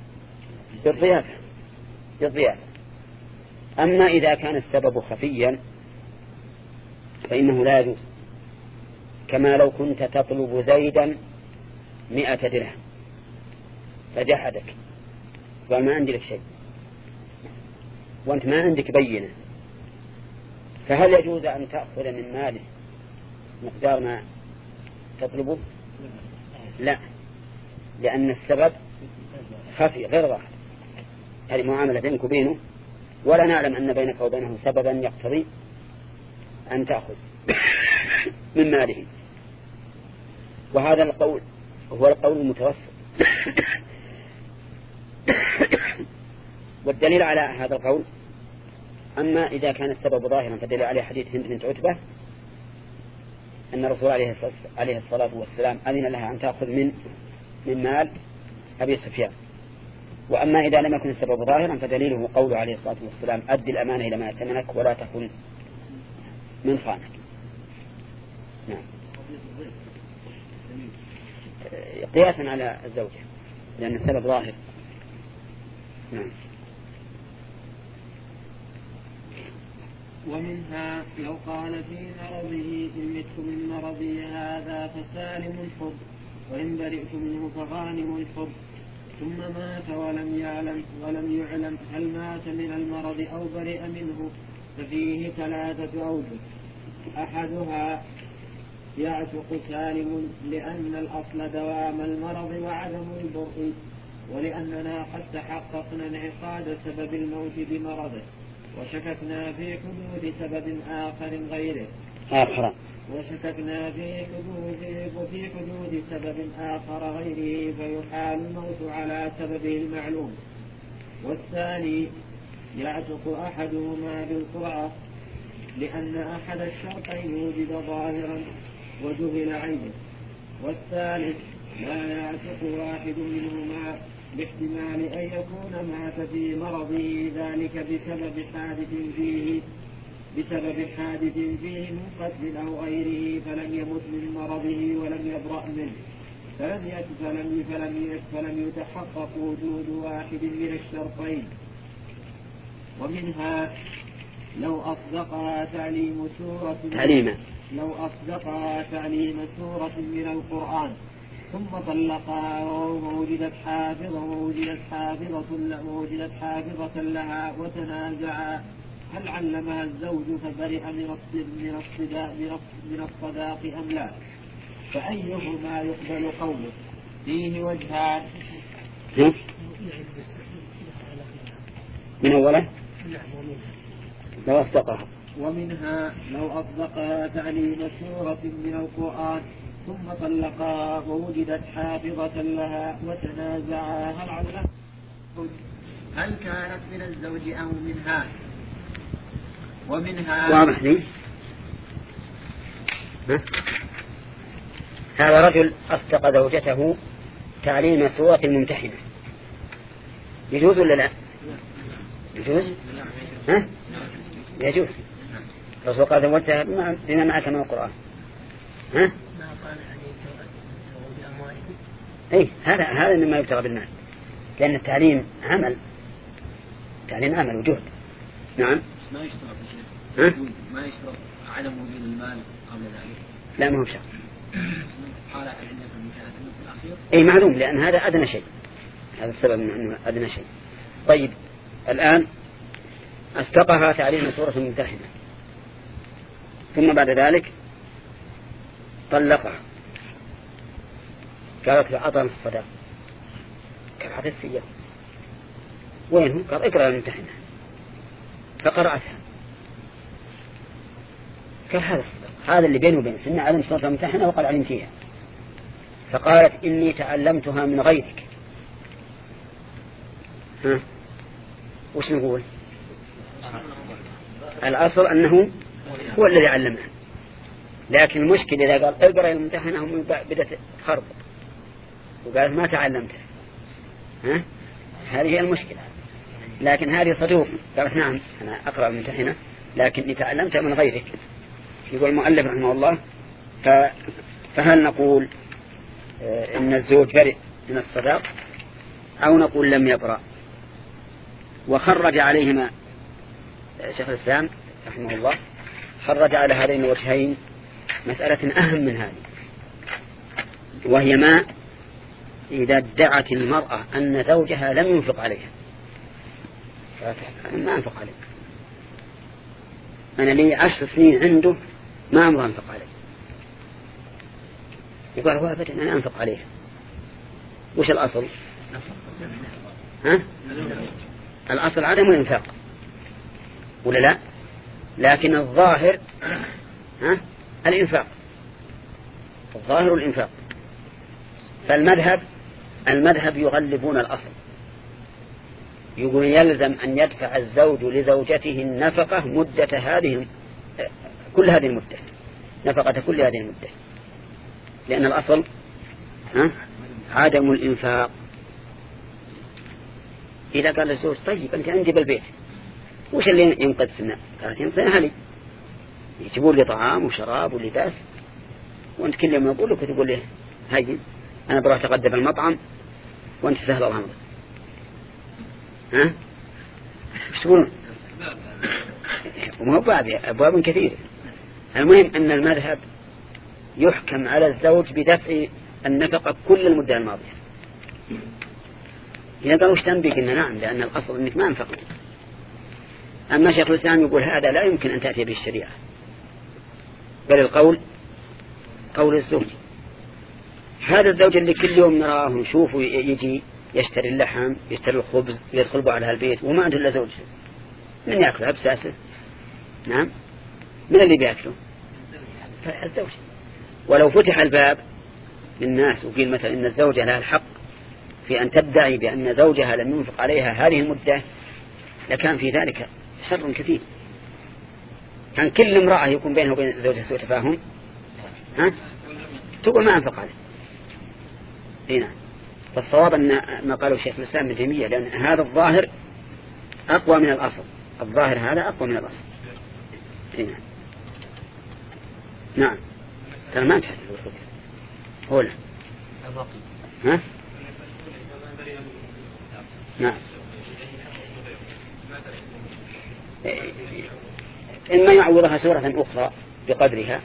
بالضيافة. أما إذا كان السبب خفيا فإنه لا يجوز، كما لو كنت تطلب زيدا 100 درهم فجحدك قال ما عندي لك شيء وأنت ما عندك بينة، فهل يجوز أن تأخذ من ماله مقدار ما تطلبه؟ لا، لأن السبب خفي غير ظاهر. هذه معاملة بينك وبينه، ولا نعلم أن بينك وبينه سببا يقتضي أن تأخذ من ماله. وهذا القول هو القول المتوسط. والدليل على هذا القول، أما إذا كان السبب ظاهرا فدل عليه حديث هند بنت عتبة أن الرسول عليه الصلاة والسلام أذن لها أن تأخذ من مال أبي سفيان. وأما إذا لم يكن السبب ظاهرا فدليله قوله عليه الصلاة والسلام أدي الأمانة إلى ما أتمنك ولا تكن من خانك. نعم. قياسا على الزوجة لأن السبب ظاهر. نعم. ومنها لو قال في مرضه إن مت من مرضي هذا فسالم حر، وإن برئت منه فغانم الحر، ثم مات ولم يعلم هل مات من المرض أو برئ منه، ففيه 3 أوجه. أحدها يعتق سالم لأن الأصل دوام المرض وعدم البرء، ولأننا قد تحققنا انعقاد سبب الموت بمرضه، وشككنا في حدوث سبب آخر غيره فيحال الموت على سببه المعلوم. والثاني يعتق أحدهما بالقرعة لأن أحد الشرطين وجد ظاهرا وجهل عينه، والثالث لا يعتق واحد منهما باحتمال أن يكون مات في مرضه ذلك بسبب حادث فيه من قتل أو غيره فلم يمت من مرضه ولم يبرأ منه، فلم يتحقق وجود واحد من الشرطين. ومنها لو أصدقها تعليم سورة من القرآن ثم طلقها ووجدت حافظة لها وتنازعا هل علمها الزوج فبرئ من الصداق أم لا؟ فأيهما يقبل قوله؟ فيه وجهان. من أوله لو أصدقها، ومنها لو أصدقها تعليم سورة من القرآن ثم طلقها ووجدت حافظة لها وتنازعا هل كانت من الزوج أو منها؟ ومنها واضح لي. هذا رجل أصدق زوجته تعليم سورة الممتحنة، يجوز ولا لا؟ يجوز؟ يجوز. الرسول قال زوجتها بما معك من القرآن. هذا مما يبتغى بالمال، لأن التعليم عمل، تعليم عمل وجهد. نعم. ما يشترط ما يشترط عدم وجود المال قبل ذلك. لا، ما هو شرط. قال عندكم كانت النصف الأخير. معلوم، لأن هذا أدنى شيء، هذا السبب من أنه أدنى شيء. طيب الآن أصدقها تعليم سورة الممتحنة ثم بعد ذلك طلقها، قالت لعطى الصداق، كيف حتسيه؟ وين هو؟ قال اقرأ الممتحنة، فقرأتها، قال هذا الصداق، هذا اللي بينه وبين سنة علم سورة الممتحنة وقد علمتيها. فقالت إني تعلمتها من غيرك. وش نقول؟ الأصل أنه هو الذي علمها، لكن المشكلة إذا قال اقرأ الممتحنة هم بدأت تخرب وقالت ما تعلمتها، هذه هي المشكلة. لكن هذه صدوق، قالت نعم أنا أقرأ الممتحنة لكني تعلمتها من غيرك. يقول المؤلف رحمه الله فهل نقول إن الزوج برئ من الصداق أو نقول لم يبرأ؟ وخرج عليهما شيخ الإسلام رحمه الله، خرج على هذين الوجهين مسألة أهم من هذه، وهي ما إذا ادعت المرأة أن زوجها لم ينفق عليها، أنا ما أنفق عليه، أنا لي 10 سنين عنده ما أمر أنفق عليه، يقول هو أبدا أنا أنفق عليها. وش الأصل؟ الأصل عدم الإنفاق ولا لا؟ لكن الظاهر الإنفاق، الظاهر الإنفاق. فالمذهب يغلبون الأصل، يقول يلزم أن يدفع الزوج لزوجته النفقة مدة كل هذه المدة، نفقة كل هذه المدة، لأن الأصل عدم الإنفاق. إذا قال الزوج طيب أنت عندي بالبيت وش اللي ينقذ سنة؟ قالت ينقذ أهلي، يجيبون لي طعام وشراب ولباس، وأنت كل يوم أقول لك تقول لي هاي أنا بروح أتغدى بالمطعم وأنت سهل الأمر. ايش تقولون؟ وما هو أبواب كثيرة. المهم أن المذهب يحكم على الزوج بدفع النفقة كل المدة الماضية. إذا قالوا ايش تنبيك؟ إن نعم، لأن الأصل أنك ما أنفقت. أما شيخ الإسلام يقول هذا لا يمكن أن تأتي به الشريعة، بل القول قول الزوج. هذا الزوج اللي كل يوم نراه نشوفه يجي يشتري اللحم، يشتري الخبز، يدخل به على البيت وما عنده إلا زوج، من يأكله بساسه؟ نعم، من اللي بيأكله؟ الزوج. ولو فتح الباب للناس وقيل مثلا إن الزوجة لها الحق في أن تدعي بأن زوجها لم ينفق عليها هذه المدة، لكان في ذلك شر كثير. كان كل امرأة يكون بينها وبين زوجها سوء تفاهم تقول ما أنفق عليه. هنا فالصواب أن ما قاله الشيخ الإسلام ابن تيمية، لأن هذا الظاهر أقوى من الأصل، الظاهر هذا أقوى من الأصل. هنا نعم، ترى ما انتهت هو لا نعم. إما يعوضها سورة أخرى بقدرها،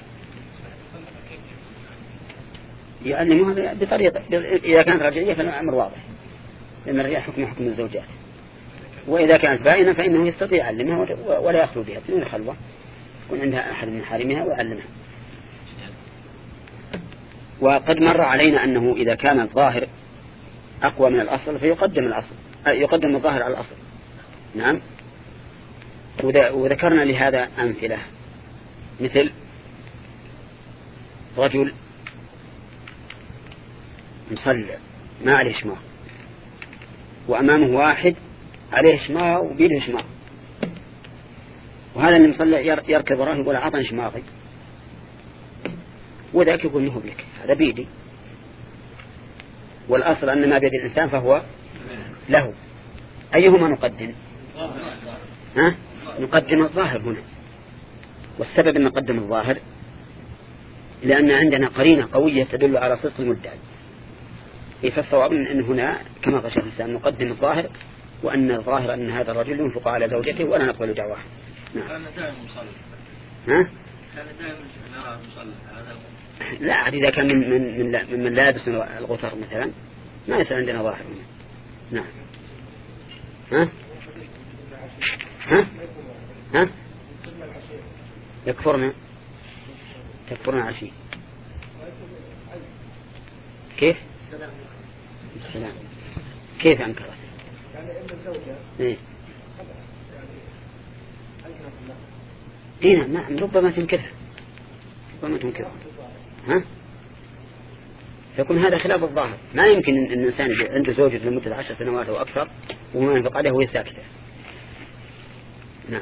يعلمها بطريقة، إذا كانت رجعية فالأمر واضح، لأن الرجال حكم الزوجات، وإذا كانت باينة فإنه يستطيع يعلمها ولا يخلو بها بدون خلوة، يكون عندها أحد من حارمها ويعلمها. وقد مر علينا أنه إذا كان الظاهر أقوى من الأصل فيقدم الأصل، يقدم الظاهر على الأصل. نعم. وذكرنا لهذا أمثلة، مثل رجل مصلى ما عليه شماغ، وأمامه واحد عليه شماغ وبيده شماغ، وهذا اللي مصلى يركض وراه يقول عطني شماغي، وذاك يقول نهب لك هذا بيدي، والأصل أن ما بيد الإنسان فهو له. أيهما نقدم؟ نقدم الظاهر هنا، والسبب أن نقدم الظاهر لأن عندنا قرينة قوية تدل على صدق المدعي. فالصواب أن هنا كما قال شيخ الإسلام نقدم الظاهر، وأن الظاهر أن هذا الرجل ينفق على زوجته ولا نقبل دعواه. نعم. كان دائما مصلي. كان دائما نرى مصلي. لا عاد إذا كان من لابس الغتر مثلا ما يصير عندنا ظاهر هنا. نعم. يكفرنا عشي. كيف؟ السلام. كيف أنكرت؟ إيه؟ نعم ربما تنكرها. فيكون هذا خلاف الظاهر. ما يمكن أن الإنسان عنده زوجة لمدة 10 سنوات أو أكثر وما ينفق عليه وهي ساكتة. نعم.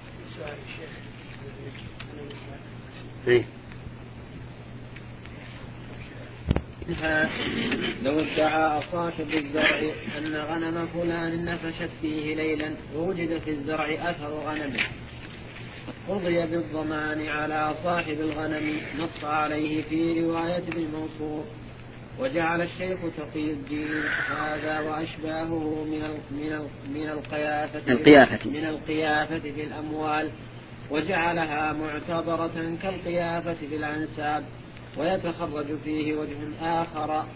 إيه؟ لو ادعى صاحب الزرع أن غنم فلان نفشت فيه ليلا ووجد في الزرع أثر غنم، قضي بالضمان على صاحب الغنم، نص عليه في رواية بالموصول. وجعل الشيخ تقي الدين هذا وأشباهه من القيافة في الأموال، وجعلها معتبرة كالقيافة في الأنساب، ويتخرج فيه وجه آخر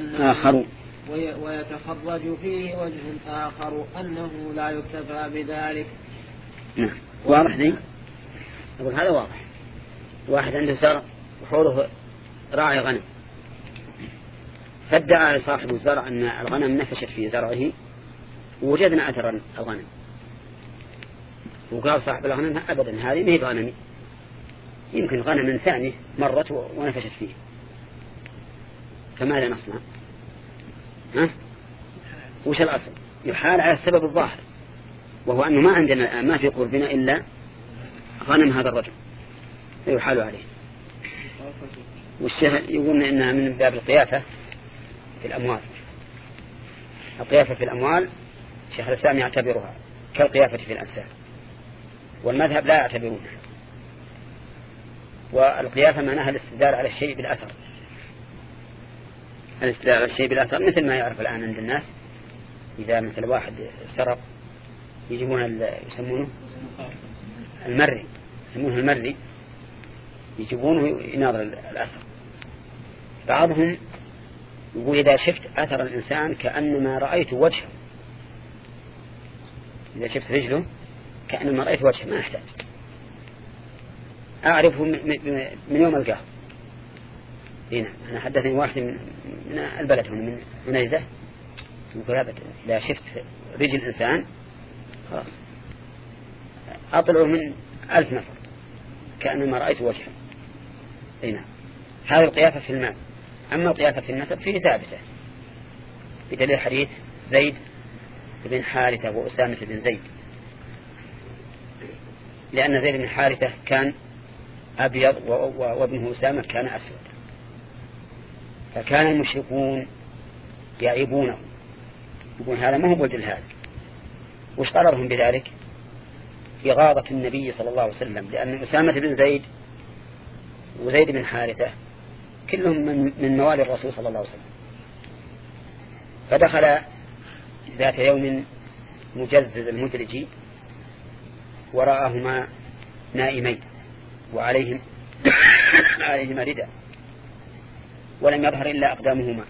أنه لا يكتفى بذلك. نعم. واضح ذي؟ أقول هذا واضح. واحد عنده زرع وحوله راعي غنم، فادعى صاحب الزرع أن الغنم نفشت في زرعه ووجدنا أثر الغنم، وقال صاحب الغنم أبدا هذه ما هي غنمي، يمكن غنم ثاني مرت ونفشت فيه، فماذا نصنع؟ وش الأصل؟ يحال على السبب الظاهر، وهو أنه ما عندنا ما في قربنا إلا غنم هذا الرجل فيحال عليه. والشيخ يقول إنها من باب القيافة في الأموال. القيافة في الأموال شيخ الإسلام يعتبرها كالقيافة في الأنساب، والمذهب لا يعتبرونها. والقيافة معناها الاستدلال على الشيء بالأثر، الاستدلال على الشيء بالأثر مثل ما يعرف الآن عند الناس إذا مثل واحد سرق يجيبون يسمونه المري، يجيبونه يناظر الأثر. بعضهم يقول إذا شفت أثر الإنسان كأنما رأيت وجهه، إذا شفت رجله كأنما رأيت وجهه ما أحتاج، أعرفه من يوم ألقاه. هنا أنا حدثني واحد من البلد هنا من عنيزة يقول إذا شفت رجل إنسان خلاص أطلعه من 1000 نفر كأنما رأيت وجهه. هنا هذه القيافة في المال. أما القيافة في النسب فيه ثابتة بدليل حديث زيد بن حارثة وأسامة بن زيد، لأن زيد بن حارثة كان أبيض وابنه أسامة كان أسود، فكان المشركون يعيبونه يقول هذا ما هو ولد هذا. وش قررهم بذلك؟ إغاظة النبي صلى الله عليه وسلم، لأن أسامة بن زيد وزيد بن حارثة كلهم من موالي الرسول صلى الله عليه وسلم. فدخل ذات يوم مجزز المدرج ورآهما نائمين وعليهما رداء ولم يظهر إلا أقدامهما،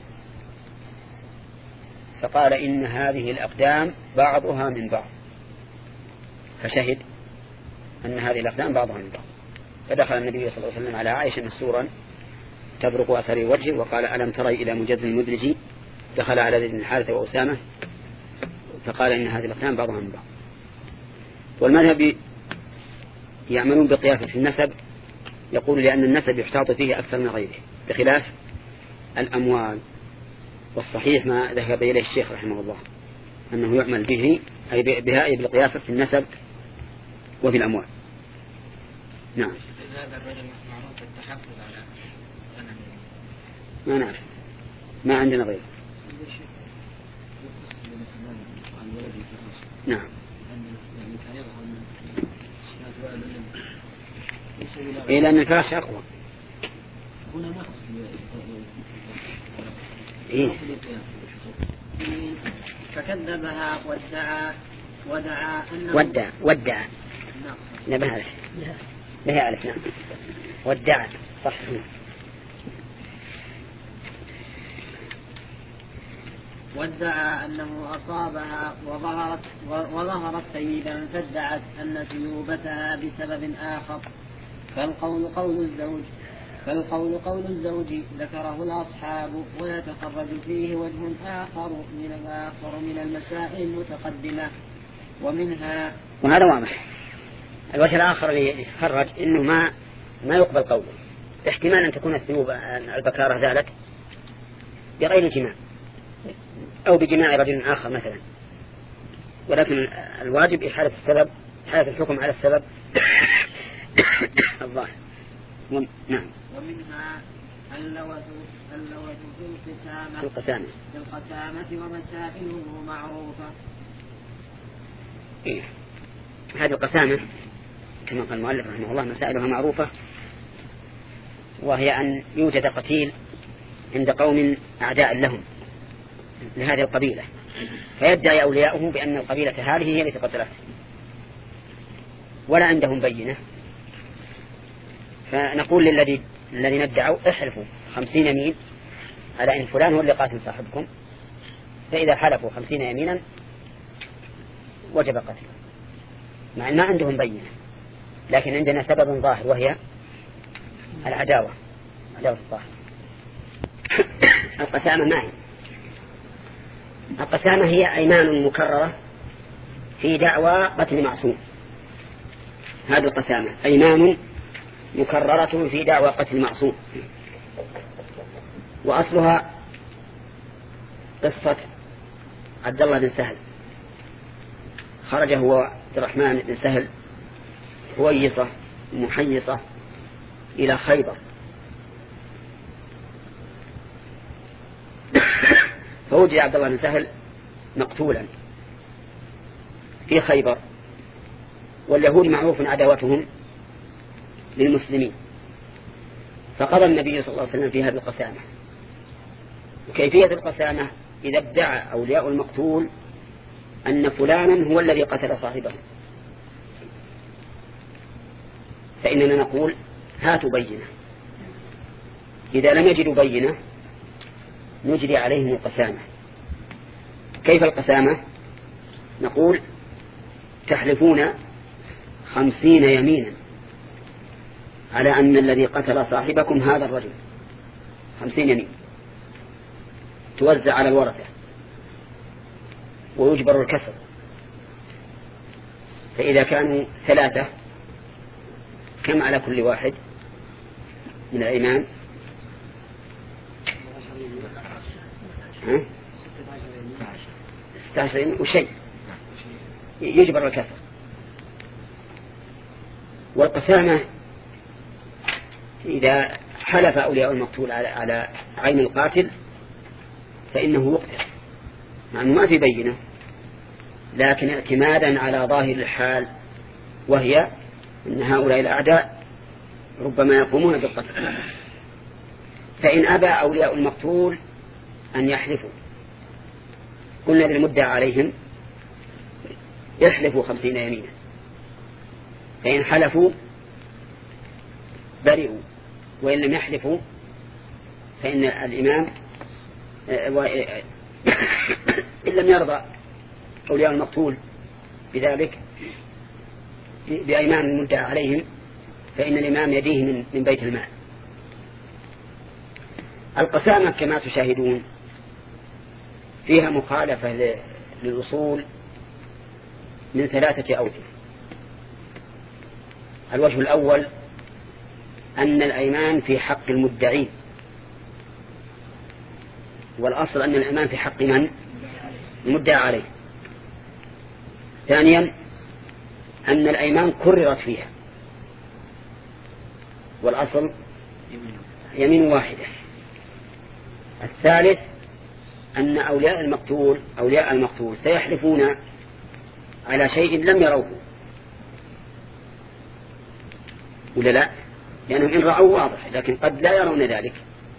فقال إن هذه الأقدام بعضها من بعض، فشهد أن هذه الأقدام بعضها من بعض. فدخل النبي صلى الله عليه وسلم على عائشة مسرورا تبرق أسري وجهه، وقال ألم تري إلى مجد المدلج دخل على زيد بن الحارثة وأسامة، فقال إن هذه الأقسام بعضها من بعض. والمذهب يعملون بقياس في النسب، يقول لأن النسب يحتاط فيه أكثر من غيره بخلاف الأموال، والصحيح ما ذهب إليه الشيخ رحمه الله أنه يعمل به أي بها أي بالقياس في النسب وفي الأموال. نعم. هذا الرجل معروف التحفظ على غنم. ما نعرف، ما عندنا غيره. نعم. إيه لأن الفراش أقوى. إيه. فكذبها ودعا أنه ودع نبه ألف بها ألف. نعم. ودع صح. وادعى أنه أصابها وظهرت سيدا، فادعت أن ثيوبتها بسبب آخر. فالقول قول الزوج ذكره الأصحاب، ويتخرج فيه وجه آخر من المسائل المتقدمة ومنها. وهذا واضح. الوجه الآخر اللي يتخرج إنه ما يقبل قوله. احتمال أن تكون الثيوب البكارة زالت بغير جماع أو بجماع رجل آخر مثلا، ولكن الواجب إحالة السبب، إحالة الحكم على السبب الظاهر. نعم. ومنها اللوث في القسامة ومسائله معروفة. إيه. هذه القسامة كما قال المؤلف رحمه الله مسائلها معروفة، وهي أن يوجد قتيل عند قوم أعداء لهم لهذه القبيلة، فيدعي أولياؤه بأن القبيلة هذه هي التي قتلته، ولا عندهم بينة، فنقول للذين ادعوا احلفوا 50 يمين على إن فلان هو اللي قاتل صاحبكم، فإذا حلفوا 50 يمينا وجب قتله، مع أن ما عندهم بينة، لكن عندنا سبب ظاهر وهي العداوة الظاهر. القسامة ما هي؟ القسامة هي أيمان مكررة في دعوى قتل معصوم. هذه القسامة أيمان مكررة في دعوى قتل معصوم، وأصلها قصة عبد الله بن سهل. خرج هو عبد الرحمن بن سهل هويصة محيصة إلى خيبر، فوجد عبد الله بن سهل مقتولا في خيبر، واليهود معروف عداوتهم للمسلمين، فقضى النبي صلى الله عليه وسلم في هذه القسامة. وكيفية القسامة إذا ادعى أولياء المقتول أن فلانا هو الذي قتل صاحبه، فإننا نقول هاتوا بينة. إذا لم يجدوا بينة نجري عليهم القسامة. كيف القسامة؟ نقول تحلفون 50 يمينا على أن الذي قتل صاحبكم هذا الرجل، 50 يمين توزع على الورثة ويجبر الكسر، فإذا كانوا 3 كم على كل واحد من الأيمان؟ 16 وشيء يجبر الكسر. والقسامة إذا حلف أولياء المقتول على عين القاتل فإنه يقتل، مع أنه ما في بينة، لكن اعتمادا على ظاهر الحال، وهي أن هؤلاء الأعداء ربما يقومون بالقتل. فإن أبى أولياء المقتول أن يحلفوا قلنا للمدعى عليهم يحلفوا 50 يمينا، فإن حلفوا برئوا، وإن لم يحلفوا فإن الإمام إن لم يرضى أولياء المقتول بذلك بأيمان المدعى عليهم فإن الإمام يديه من بيت المال. القسامة كما تشاهدون فيها مخالفة للأصول من 3 أوجه. الوجه الأول أن الأيمان في حق المدعين، والأصل أن الأيمان في حق من؟ المدعى عليه. ثانيا أن الأيمان كررت فيها، والأصل يمين واحدة. الثالث أن أولياء المقتول سيحلفون على شيء لم يروه، ولا لا؟ لأنهم إن رأوا واضح، لكن قد لا يرون ذلك.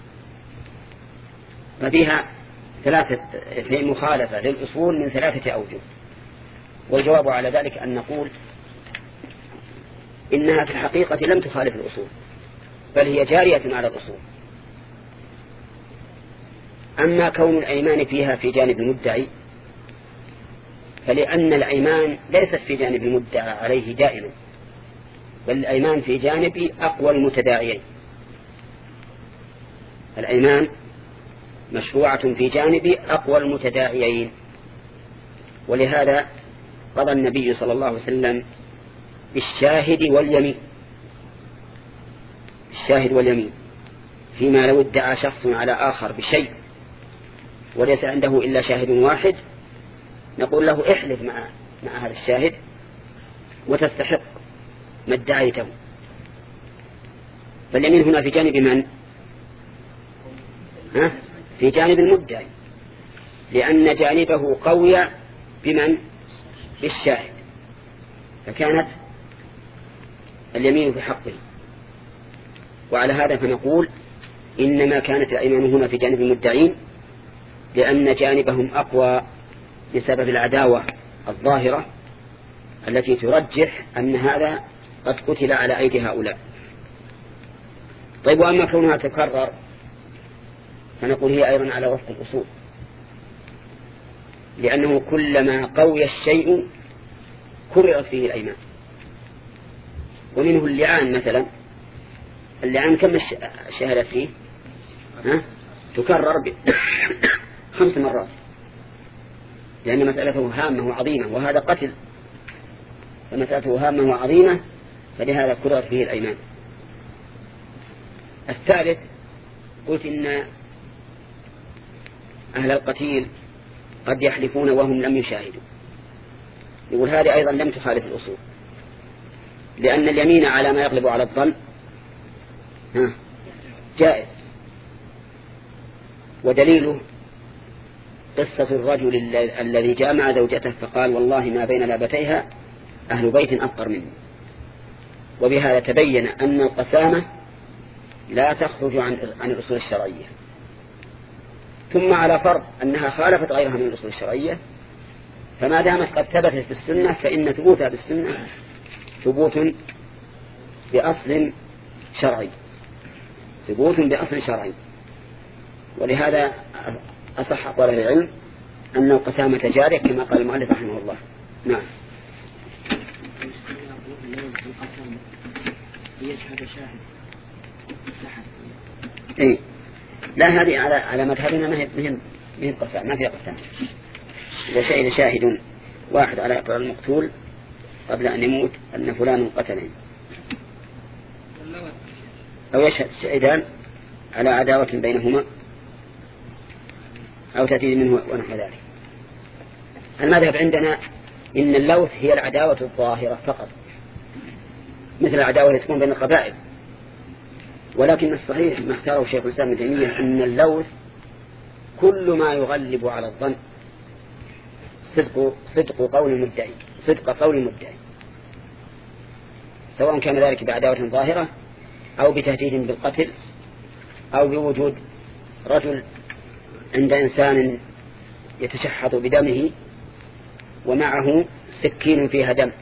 ففيها مخالفة للأصول من 3 أوجه. والجواب على ذلك أن نقول إنها في الحقيقة لم تخالف الأصول، بل هي جارية على الأصول. أما كون الأيمان فيها في جانب المدعي فلأن الأيمان ليست في جانب المدعى عليه دائما، بل الأيمان في جانب أقوى المتداعيين. الأيمان مشروعة في جانب أقوى المتداعيين، ولهذا قضى النبي صلى الله عليه وسلم بالشاهد واليمين فيما لو ادعى شخص على آخر بشيء وليس عنده إلا شاهد واحد، نقول له احلف مع هذا الشاهد وتستحق ما ادعيته. فاليمين هنا في جانب من؟ في جانب المدعي، لأن جانبه قوي بمن؟ بالشاهد، فكانت اليمين في حقه. وعلى هذا فنقول إنما كانت الأيمان هنا في جانب المدعين لأن جانبهم أقوى بسبب العداوة الظاهرة التي ترجح أن هذا قد قتل على أيدي هؤلاء. طيب، وأما كونها تكرر فنقول هي أيضا على وفق الأصول، لأنه كلما قوي الشيء كررت فيه الأيمان. ومنه اللعان مثلا، اللعان كم الشهادة فيه؟ تكرر 5 مرات، لأن مسألته هامة وعظيمة، وهذا قتل، فمسألته هامة وعظيمة، فلهذا كررت فيه الأيمان. الثالث قلت إن أهل القتيل قد يحلفون وهم لم يشاهدوا، يقول هذه أيضا لم تخالف الأصول، لأن اليمين على ما يغلب على الظن جائز. ودليله قصة الرجل الذي جامع زوجته فقال والله ما بين لابتيها أهل بيت أفقر مني. وبهذا تبين أن القسامة لا تخرج عن الأصول الشرعية. ثم على فرض أنها خالفت غيرها من الأصول الشرعية، فما دامت قد ثبتت بالسنة فإن ثبوتها بالسنة ثبوت بأصل شرعي. ولهذا أصح أقوال العلم أن القسامة جارية كما قال المؤلف رحمه الله. نعم. إيه؟ لا، هذه على مذهبنا ما هي قسامة، ما فيها قسامة. إذا شهد شاهد واحد على إقرار المقتول قبل أن يموت أن فلان قتله، أو يشهد شهدان على عداوة بينهما أو تأتي منه ونحو ذلك. المذهب عندنا إن اللوث هي العداوة الظاهرة فقط، مثل العداوة التي تكون بين القبائل. ولكن الصحيح ما اختاره شيخ الإسلام ابن تيمية أن اللوث كل ما يغلب على الظن صدق قول المدعي، سواء كان ذلك بعداوة ظاهرة أو بتهديد بالقتل أو بوجود رجل عند إنسان يتشحط بدمه ومعه سكين فيها دم،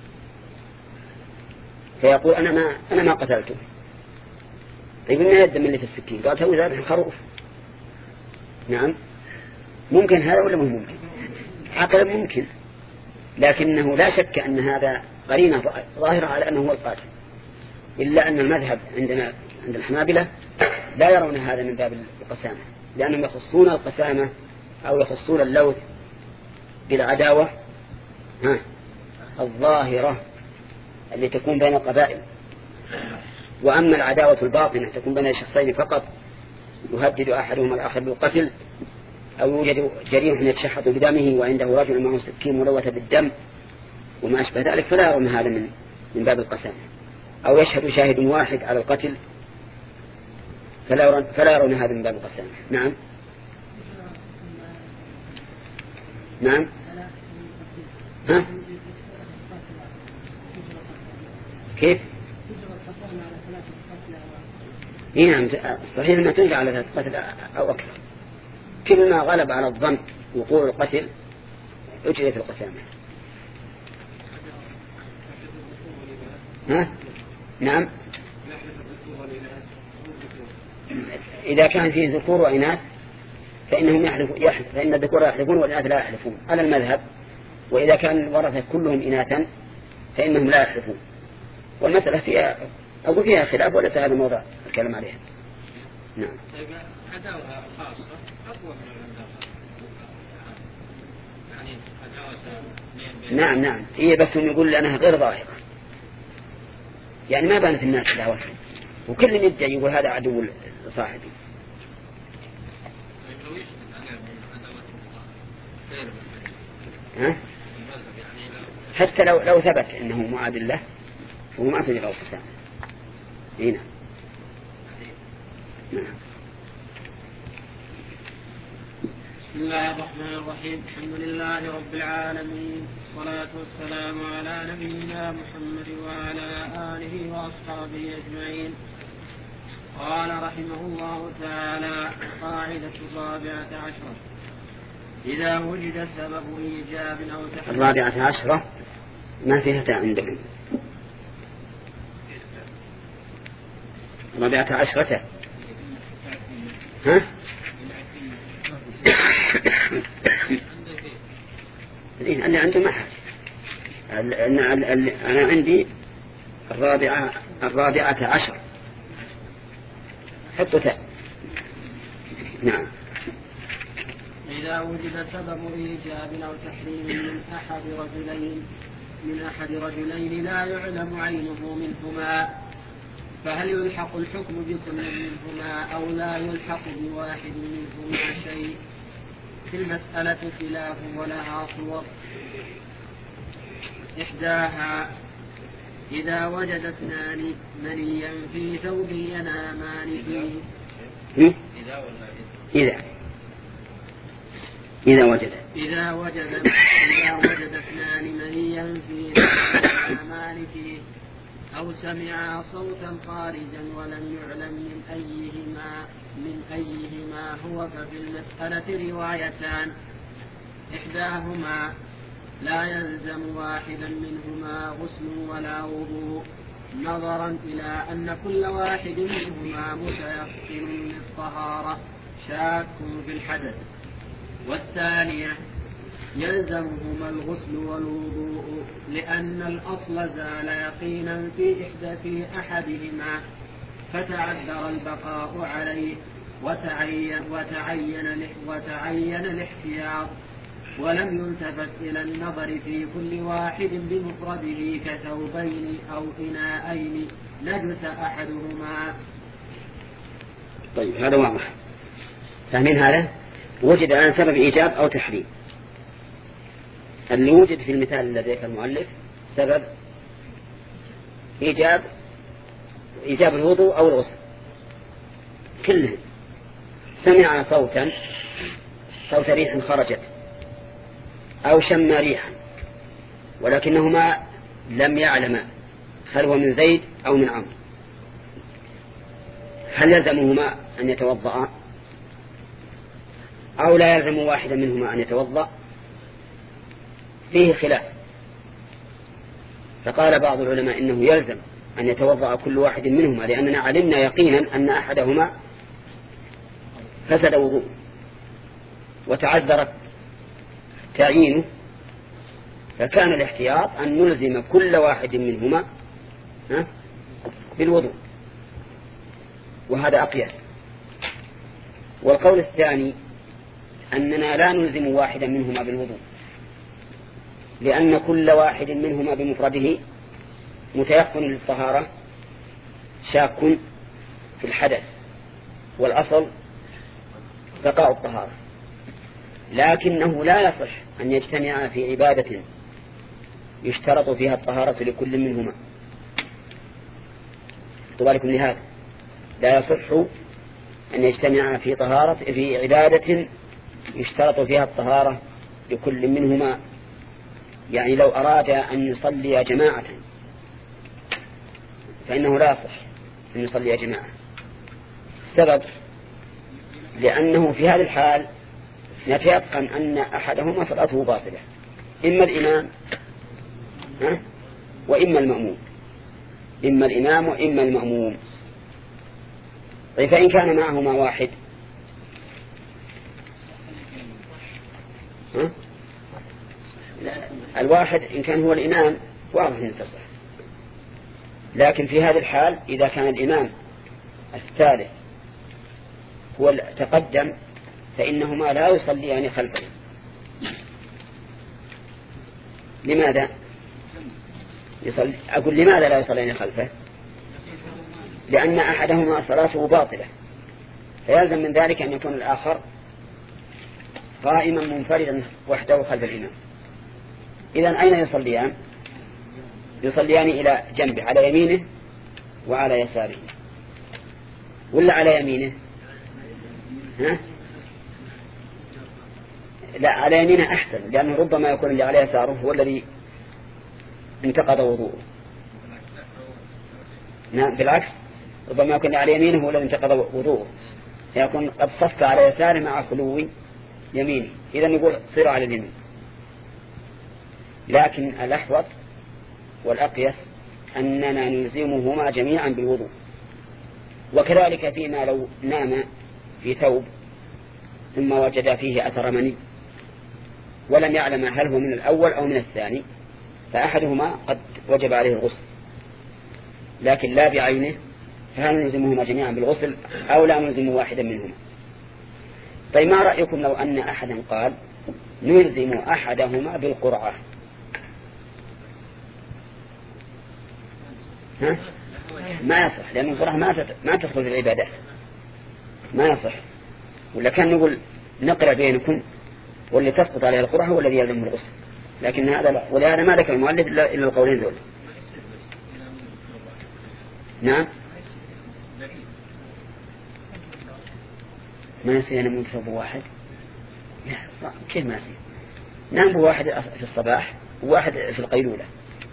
فيقول أنا ما قتلته. طيب ما الدم اللي في السكين؟ قال هو ذبح الخروف. نعم، ممكن هذا ولا مو ممكن؟ عقلا ممكن، لكنه لا شك أن هذا قرينة ظاهرة على أنه هو القاتل، إلا أن المذهب عند الحنابلة لا يرون هذا من باب القسامة، لأنهم يخصون القسامة أو يخصون اللوث بالعداوة الظاهرة اللي تكون بين القبائل. وأما العداوة الباطنة تكون بين الشخصين فقط، يهدد أحدهما الآخر بالقتل، أو يوجد جريح يتشحط بدمه وعنده رجل معه سكين ملوثة بالدم وما أشبه ذلك، فلا يرون هذا من باب القسامة. أو يشهد شاهد واحد على القتل، فلا يرون هذا من باب القسامة. نعم نعم. ها؟ كيف؟ نعم صحيح أنها تنجع على 3 قتل أو أكثر. كل ما غلب على الظن وقوع القتل أجريت القسامة. ها؟ نعم. إذا كان فيه ذكور وإناث فإنهم فإن الذكور يحلفون والإناث لا يحلفون على المذهب. وإذا كان الورثة كلهم إناثا فإنهم لا يحلفون. والمسألة فيها خلاف وليس هذا موضع الكلام عليها. نعم. طيب عداوة خاصة أقوى من العداوة يعني عداوة. نعم هي بس هم يقول أنها غير ظاهرة، يعني ما بان في الناس عداوتهم، وكل يدعي يقول هذا عدو صاحبي. ها؟ حتى لو ثبت أنه معاد له وهو ما تجرى القسامة. هنا نعم. بسم الله الرحمن الرحيم. الحمد لله رب العالمين، والصلاة والسلام على نبينا محمد وعلى آله وأصحابه أجمعين. قال رحمه الله تعالى: قاعدة 14 إذا وجد سبب إيجاب أو تحريم. 14 ما فيها تاء عندهم. 14 ها؟ اللي عنده ما حاجة. أنا عندي 14 حطوا تاء. نعم. إذا وجد سبب إيجاب أو تحريم من أحد رجلين لا يعلم عينه منهما، فهل يلحق الحكم بكل منهما أو لا يلحق بواحد منهما شيء؟ في المسألة خلاف ولها صور. إحداها: إذا وجد 2 منيا في ثوب ينامان فيه. إذا وجد 2 منيا في ثوب ينامان فيه، أو سمع صوتا خارجا ولم يعلم من أيهما هو، ففي المسألة روايتان: إحداهما لا يلزم واحدا منهما غسل ولا وضوء، نظرا إلى أن كل واحد منهما متيقن للطهارة شاك في الحدث. والثانية يلزمهما الغسل والوضوء، لأن الأصل زال يقينا في أحدهما فتعذر البقاء عليه وتعين الاحتياط، ولم يلتفت إلى النظر في كل واحد بمفرده كثوبين أو إناءين نجس أحدهما. طيب هذا واضح. فاهمين هذا؟ وجد الآن سبب إيجاب أو تحريم. اللي وجد في المثال الذي ذكر المؤلف سبب إيجاب الوضوء أو الغسل كلهم. سمع صوت ريح خرجت أو شم ريحا، ولكنهما لم يعلم هل هو من زيد أو من عمرو، هل يلزمهما أن يتوضأ أو لا يلزم واحدا منهما أن يتوضأ؟ فيه خلاف. فقال بعض العلماء إنه يلزم أن يتوضأ كل واحد منهما، لأننا علمنا يقينا أن أحدهما فسد وضوء وتعذرت تعيينه، فكان الاحتياط أن نلزم كل واحد منهما بالوضوء، وهذا أقيس. والقول الثاني أننا لا نلزم واحدا منهما بالوضوء، لأن كل واحد منهما بمفرده متيقن للطهارة شاك في الحدث، والأصل بقاء الطهارة، لكنه لا يصح أن يجتمع في عبادة يشترط فيها الطهارة لكل منهما. طبعا لهذا لا يصح أن يجتمع في عبادة يشترط فيها الطهارة لكل منهما. يعني لو أراد أن يصلي جماعة فإنه لا يصح أن يصلي جماعة. السبب لأنه في هذه الحال نتيقن أن أحدهما صلاته باطلة، إما الإمام وإما المأموم، إما الإمام وإما المأموم. طيب فإن كان معهما واحد الواحد إن كان هو الإمام واضح أن تصح، لكن في هذه الحال إذا كان الإمام الثالث هو تقدم فإنهما لا يصليان خلفه. لماذا؟ أقول لماذا لا يصليان خلفه؟ لأن أحدهما صلاته باطلة، فيلزم من ذلك أن يكون الآخر قائما منفردا وحده خلف الإمام. إذن أين يصليان؟ يصليان إلى جنبه، على يمينه وعلى يساره، ولا على يمينه؟ لا، على يمينه أحسن، لأنه ربما يكون اللي على يساره هو الذي انتقض وضوءه. نعم بالعكس، ربما يكون اللي على يمينه هو الذي انتقض وضوءه، يكون قد صف على يساره مع خلو يمينه، إذا نقول صير على اليمين. لكن الأحوط والأقيس أننا نلزمهما جميعا بالوضوء. وكذلك فيما لو نام في ثوب ثم وجد فيه أثر مني ولم يعلم هل هو من الأول أو من الثاني، فأحدهما قد وجب عليه الغسل لكن لا بعينه، فهل نلزمهما جميعا بالغسل أو لا نلزم واحدا منهما؟ طيب ما رأيكم لو أن أحدا قال نلزم أحدهما بالقرعة؟ ما يصح، لأن القرعة ما تدخل في العبادة، ما يصح. ولا كان نقول نقرأ بينكم واللي تسقط عليه القرعة هو الذي يلزمه الغسل، لكن هذا لا، ولهذا ما ذكر المؤلف إلا القولين ذول. نعم ما يصير أنا منكسر بواحد، لا كيف ما يصير؟ نام بواحد في الصباح وواحد في القيلولة،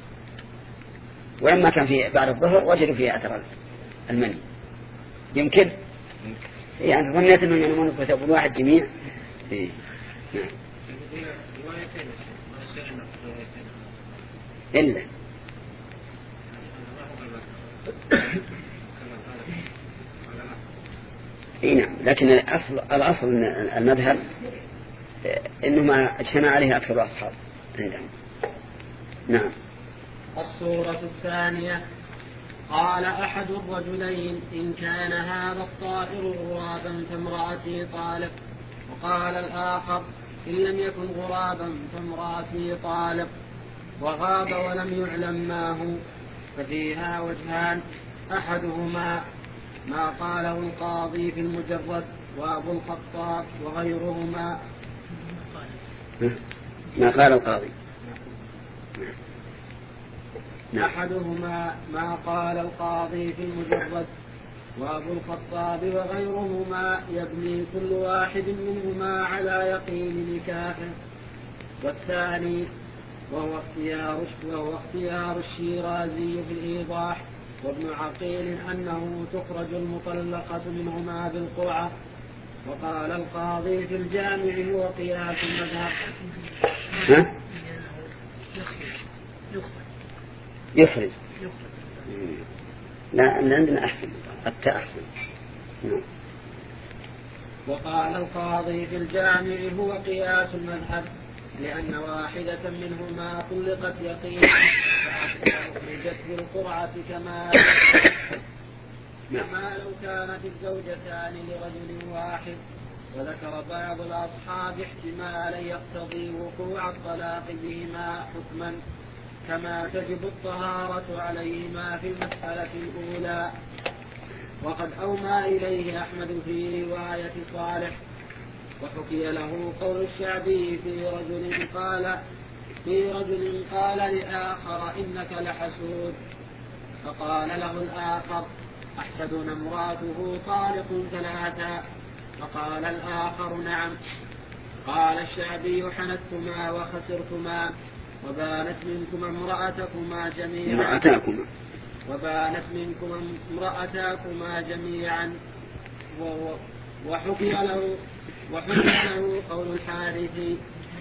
ولما كان في بعد الظهر وجدوا فيه أثر المني. يمكن يعني ظنيت أنه ينامون في واحد جميع. نعم إلا نعم، لكن الأصل المذهب إنه ما اجتمع عليه أكثر الأصحاب. نعم. الصورة الثانية: قال أحد الرجلين: إن كان هذا الطائر غرابا فامرأتي طالق. وقال الآخر: إن لم يكن غرابا فامرأتي طالق. وغاب ولم يعلم ما هو، ففيها وجهان: أحدهما ما قاله القاضي في المجرد وأبو الخطاب وغيرهما. ما قال القاضي. أحدهما ما قال القاضي في المجرد وأبو الخطاب وغيرهما يبني كل واحد منهما على يقين نكاحه. والثاني وهو اختيار الشيرازي في الإيضاح وابن عقيل أنه تخرج المطلقة منهما بالقرعة. وقال القاضي في الجامع هو قياس المذهب. يخرج. لا عندنا أحسن، التاء أحسن. وقال القاضي في الجامع هو قياس المذهب، لأن واحدة منهما طلقت يقينا فأخرجت بالقرعة كما لو كانت الزوجتان لرجل واحد وذكر بعض الأصحاب احتمالا يقتضي وقوع الطلاق بهما حكما كما تجب الطهارة عليهما في المسألة الأولى. وقد أومى إليه أحمد في رواية صالح. وحكي له قول الشعبي في رجل قال لآخر إنك لحسود، فقال له الآخر أحسدنا امراته طالق ثلاثا، فقال الآخر نعم. قال الشعبي حنثتما وخسرتما وبانت منكم امرأتاكما جميعا وحكي له قول الحارث.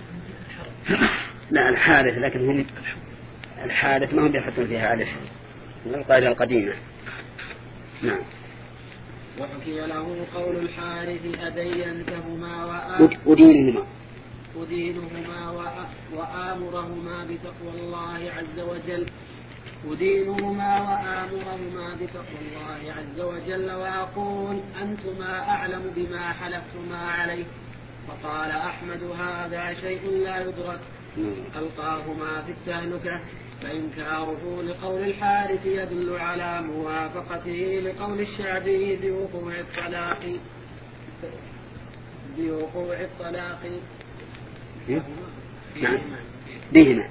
لا الحارث، لكن هم الحارث ما هم يحطون فيها ألف من القاعدة القديمة. نعم. وحكي له قول الحارث أدينتهما أدينهما وآمرهما بتقوى الله عز وجل وأقول أنتما أعلم بما حلفتما عليه. فقال أحمد هذا شيء لا يدرك، ألقاهما في التهلكة. فإنكاره لقول الحارث يدل على موافقته لقول الشعبي بوقوع الطلاق بهما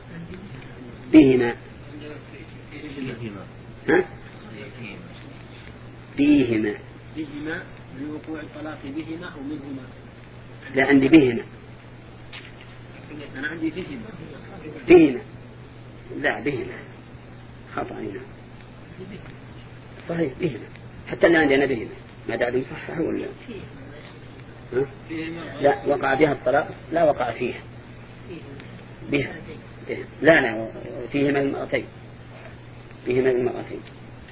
بوقوع الطلاق بهما أو منهما. لا عندي بهما. أنا عندي بهما. لا بهما خطأ هنا. صحيح بهما، حتى اللي عندنا بهما ما دعنا صححه ولا لا وقع بها الطلاق، لا وقع فيها بها. لا فيهما المرأتين.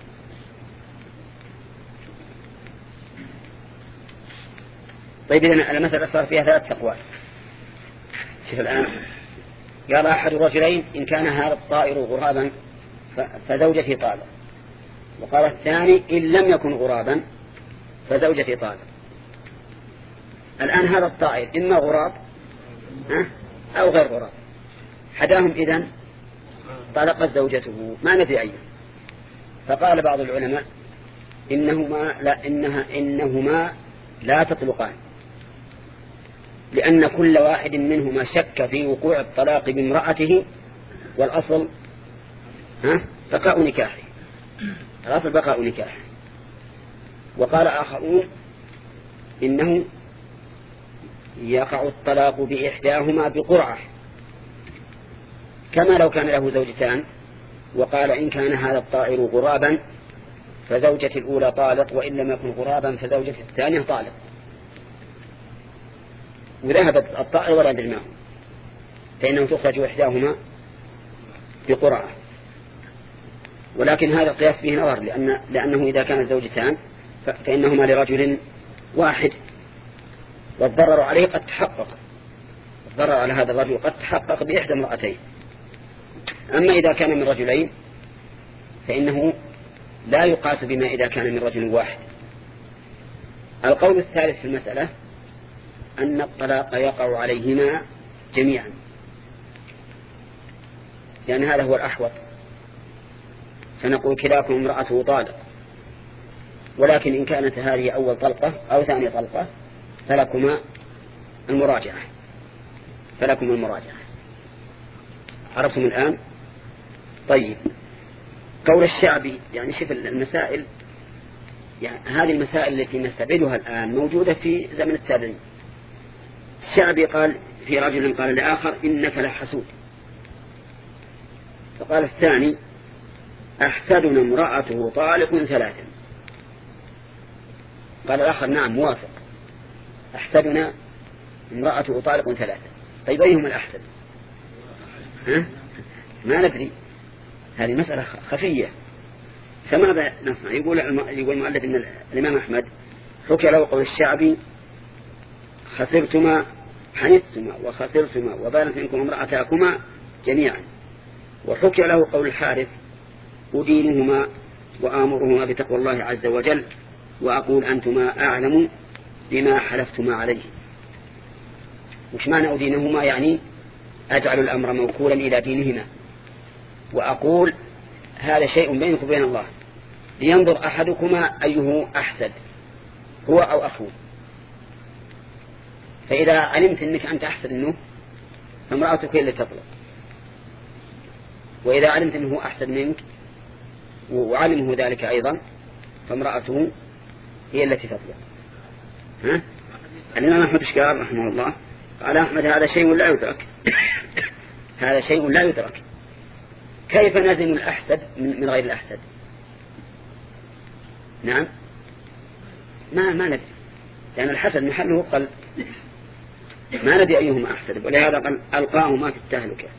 طيب إذن المسألة صار فيها 3 أقوال. شوف الآن قال أحد الرجلين إن كان هذا الطائر غرابا فزوجتي طالق، وقال الثاني إن لم يكن غرابا فزوجتي طالق. الآن هذا الطائر إما غراب أو غير غراب، حداهم إذن طلقت زوجته ما ندري أيه. فقال بعض العلماء إنهما لا تطلقان، لأن كل واحد منهما شك في وقوع الطلاق بامرأته، والأصل بقاء نكاحه. وقال آخرون إنه يقع الطلاق بإحداهما بقرعة، كما لو كان له زوجتان، وقال إن كان هذا الطائر غرابا فزوجة الأولى طالق، وإن لم يكن غرابا فزوجة الثانية طالق. وذهبت الطائر ولا ندري ما هو، فإنه تخرج إحداهما بقرعة. ولكن هذا القياس فيه نظر، لأنه إذا كان زوجتان فإنهما لرجل واحد، والضرر عليه قد تحقق، الضرر على هذا الرجل قد تحقق بإحدى امرأتين. أما إذا كان من رجلين فإنه لا يقاس بما إذا كان من رجل واحد. القول الثالث في المسألة أن الطلاق يقع عليهما جميعا، لأن هذا هو الأحوط، فنقول كلاكم امرأته طالق. ولكن إن كانت هذه أول طلقة أو ثاني طلقة فلكما المراجعة. عرفتم الآن؟ طيب قول الشعبي، يعني شوف المسائل، يعني هذه المسائل التي نستبعدها الآن موجودة في زمن التابعين. الشعبي قال في رجل قال لآخر إنك لحسود، فقال الثاني أحسدنا امرأته طالق 3، قال الآخر نعم موافق، أحسدنا امرأته طالق 3. طيب أيهما الأحسد؟ ما ندري، هذه مسألة خفية. فماذا نصنع؟ يقول المؤلف إن الإمام أحمد حكى له قول الشعبي خسرتما حنثتما وخسرتما وبانت منكم امرأتاكما جميعا، وحكى له قول الحارث أدينهما وآمرهما بتقوى الله عز وجل وأقول أنتما أعلم بما حلفتما عليه. وش معنى أدينهما؟ يعني أجعل الأمر موكولا إلى دينهما، وأقول هذا شيء بينك وبين الله، لينظر أحدكما أيه أحسد، هو أو أخوه. فإذا علمت أنك أنت أحسد منه فامرأتك هي اللي تطلب، وإذا علمت أنه أحسد منك وعلمه ذلك أيضا فامرأته هي التي تطلب. ها؟ الإمام أحمد قال رحمه الله قال أحمد هذا شيء لا يدرك هذا شيء لا يدرك. كيف نزم الأحسد من غير الأحسد؟ نعم ما ندري، لأن الحسد محله القلب، ما ندري أيهما أحسد، ولهذا قال ألقاهما في التهلكة.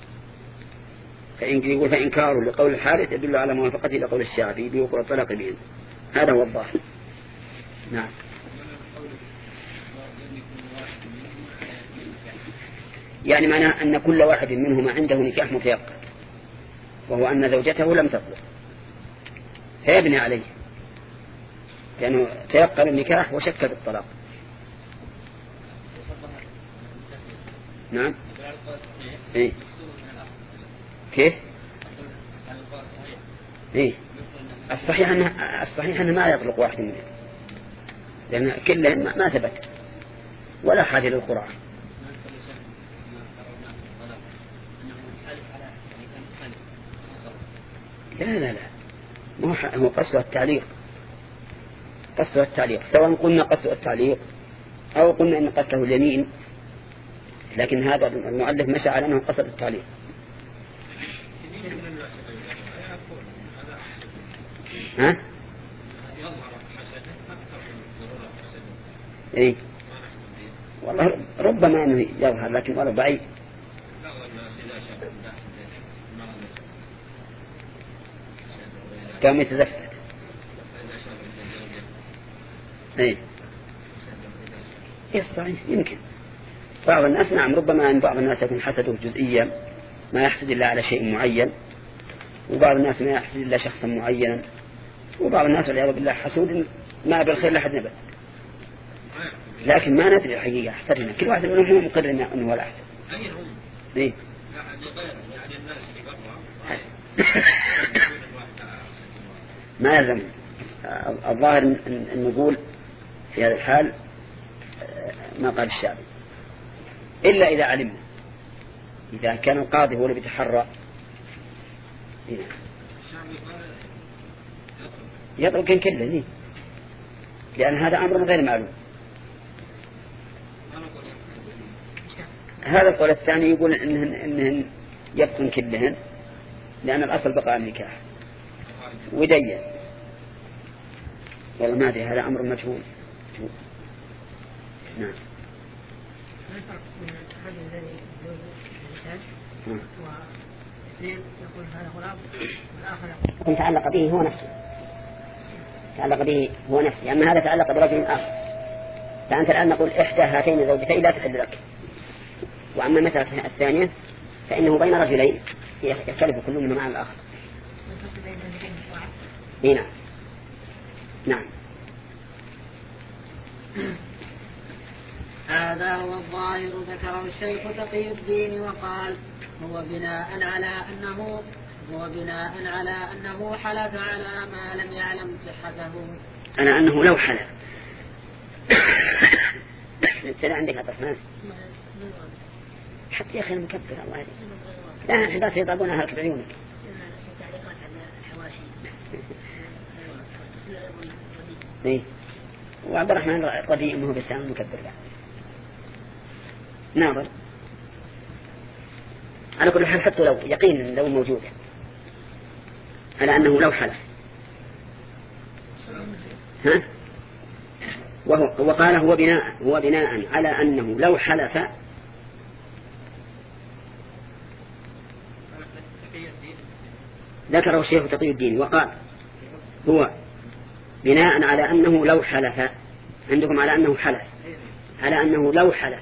فإنكاره لقول الحارث يدل على موافقته لقول الشافعي بوقوع الطلاق بهم. هذا هو الظاهر. نعم. يعني معنى أن كل واحد منهما عنده نكاح متيقن، وهو أن زوجته لم تطلق، فيبني عليه لأنه تيقن النكاح وشك بالطلاق. نعم. إيه؟ كيف؟ إيه؟ الصحيح أنه ما يطلق واحد منهم، لأن كلهم ما ثبت ولا حاجة للقرآن. لا هو قصة التعليق، قصة التعليق، سواء قلنا قصة التعليق أو قلنا أن قصته اليمين، لكن هذا المؤلف مشى على أنه قصة التعليق. ها؟ إيه؟ والله ربما أنه يظهر، لكن والله بعيد. كم يتزفت. إيه صحيح، يمكن بعض الناس. نعم ربما أن بعض الناس يكون حسده جزئيا، ما يحسد إلا على شيء معين، وبعض الناس ما يحسد إلا شخصا معينا، وبعض الناس والعياذ بالله حسود ما بالخير لحد نبت. لكن ما ندري الحقيقة حسدنا، كل واحد منهم هو مقرر أنه هو الأحسن. إيه؟ ما يلزم. الظاهر أن نقول في هذا الحال ما قال الشافعي، إلا إذا علمنا، إذا كان القاضي هو اللي بيتحرى يطلق كله، لأن هذا أمر غير معلوم. هذا القول الثاني يقول إنهن يبقن كلهن، لأن الأصل بقاء النكاح ودين. والله ما أدري، هذا أمر مجهول. نعم. يكون تعلق به هو نفسه، تعلق به هو نفسه، أما هذا تعلق برجل آخر. فأنت الآن نقول إحدى هاتين الزوجتين لا تحل لك. وأما المسألة الثانية فإنه بين رجلين يختلف كل منهم عن الآخر. نعم. نعم. هذا هو الظاهر ذكره الشيخ تقي الدين وقال هو بناء على أنه حلف على ما لم يعلم صحته. على أنه لو حلف. سنة عندك عبد الرحمن حتى يا أخي المكبر الله عليك، لا الحداث يضعبونها هكذا عيونك. إيه؟ وعبد الرحمن الرديء أنه بسام المكبر بعد ناظر. على كل حال حتى لو يقين لو موجودة على أنه لو حلف. ها؟ وقال هو بناء على أنه لو حلف. ذكره الشيخ تقي الدين وقال هو بناء على أنه لو حلف. عندكم على أنه حلف، على أنه لو حلف.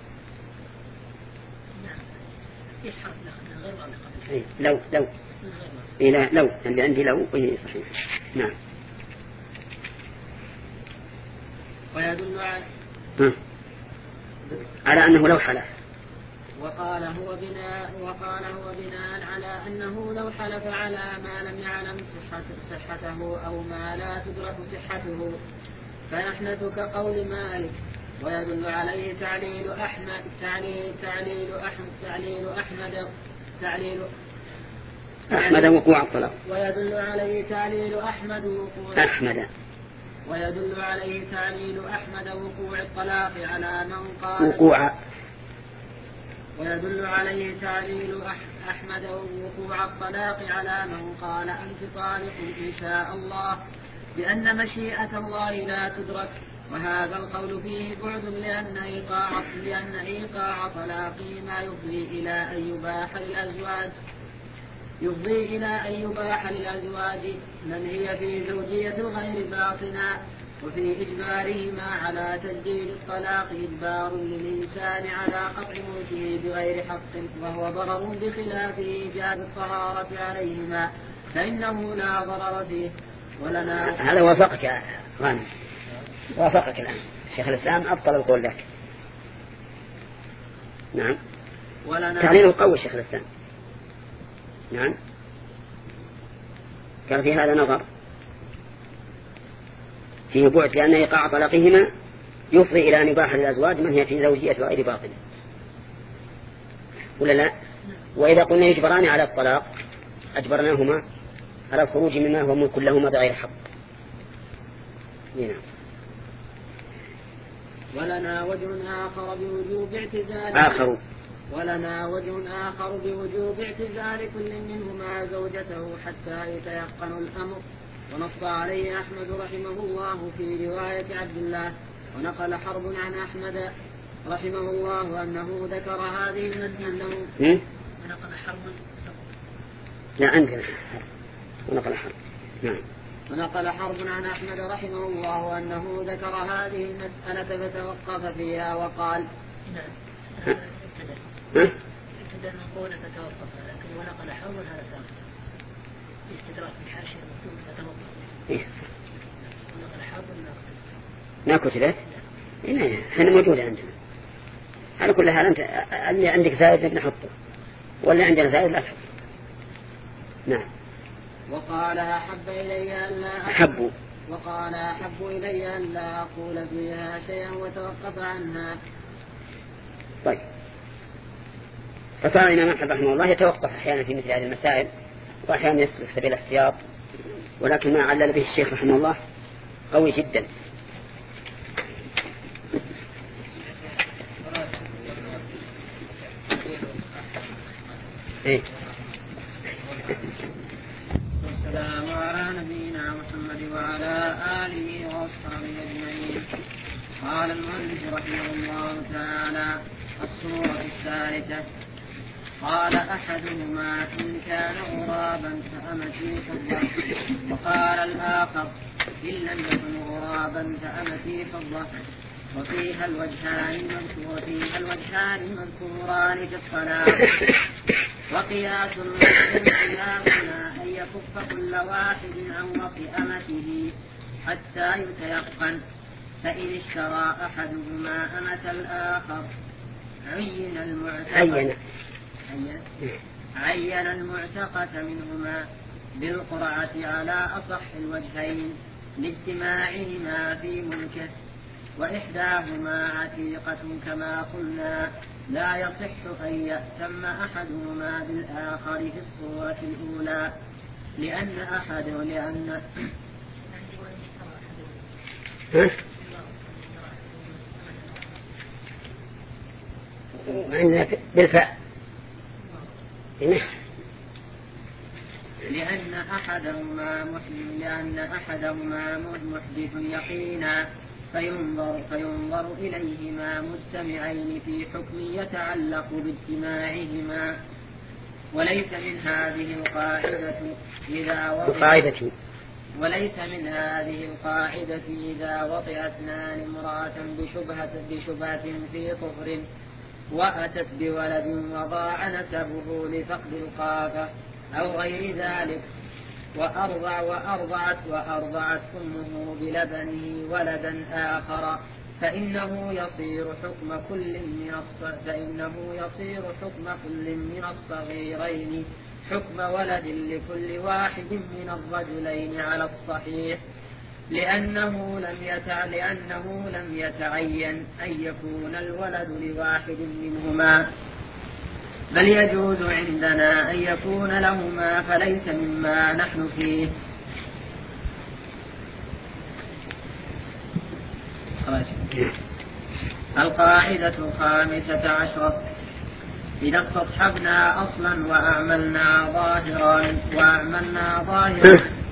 لو إلى لو اللي عندي لو وهي صحيح. نعم. ويدل على على أنه لو حلف. وقال هو بناء على أنه لو حلف على ما لم يعلم صحته أو ما لا تدرك صحته فنحنث كقول مالك. ويدل عليه تعليل أحمد وقوع الطلاق. ويدل عليه تعليل أحمد وقوع الطلاق على من قال ويدل عليه تعليل أحمد وقوع الطلاق على من قال أنت طالق إن شاء الله بأن مشيئة الله لا تدرك. وهذا القول فيه بعد لأن إيقاع طلاقهما يفضي إلى أن يباح للأزواج من هي في زوجية الغير باطنا. وفي إجبارهما على تجديد الطلاق إجبار للإنسان على قطع ملكه بغير حق وهو ضرر بخلاف إيجاب الطهارة عليهما فإنه لا ضرر فيه. ولنا هذا وافقك يا غانم، وافقك الآن شيخ الإسلام أبطل القول لك. نعم تعليله قوي شيخ الإسلام. نعم كان في هذا نظر فيه بعد لأن إيقاع طلاقهما يفضي إلى أن يباح للأزواج من هي في زوجية غير باطنة ولا لا؟ وإذا قلنا يجبران على الطلاق أجبرناهما على الخروج مما هو ملك لهما بغير حق. نعم. ولنا وجه آخر بوجوب اعتزال كل منهما زوجته حتى يتيقن الأمر. ونص عليه أحمد رحمه الله في رواية عبد الله. ونقل حرب عن أحمد رحمه الله أنه ذكر هذه المسألة. ونقل حرب لا عندنا ونقل حرب. نعم. ونقل حرب عن أحمد رحمه الله أنه ذكر هذه المسألة فتوقف فيها وقال ابتدأ نقول فتوقف، لكن ونقل حرب هذا سابق استدراك في الحاشية مكتوب فتوقف. ونقل حرب ما كتبت؟ هنا موجودة عندنا. على كل حال أنت اللي عندك زائد نحطه واللي عندنا زائد لا تحطه. نعم. وقال أحب إلي أن لا أقول فيها شيئا وتوقف عنها. طيب. فكان الإمام أحمد رحمه الله يتوقف أحيانا في مثل هذه المسائل وأحيانا يسلك سبيل الاحتياط، ولكن ما علل به الشيخ رحمه الله قوي جدا. والسلام على نبينا محمد وعلى آله وأصحابه أجمعين. قال المؤلف رحمه الله تعالى: الصورة الثالثة. قال أحدهما: إن كان غرابا فأمتي فضة. وقال الآخر: إن لم يكن غرابا فأمتي فضة. وفيها الوجهان المذكوران في الطلاق. وقياس قياسنا أن يكف كل واحد عن وطئ أمته حتى يتيقن. فإن اشترى أحدهما أمة الآخر عين المعتقة منهما بالقرعة على أصح الوجهين لاجتماعهما في ملكه، وإحداهما عتيقة كما قلنا، لا يصح أن يأتم أحدهما بالآخر في الصورة الأولى لأن أحدهما محدث يقينا، فينظر إليهما مجتمعين في حكم يتعلق باجتماعهما. وليس من هذه القاعدة إذا وطئ اثنان امرأة بشبهة في طهر وأتت بولد وضاع نسبه لفقد القافة أو غير ذلك، وأرضعت أمه بلبنه ولدا آخر فإنه يصير حكم كل من الصغيرين حكم ولد لكل واحد من الرجلين على الصحيح، لأنه لم يتعين أن يكون الولد لواحد منهما، بل يجوز عندنا أن يكون لهما، فليس مما نحن فيه. القاعدة 15. إذا استصحبنا أصلا وأعملنا ظاهرا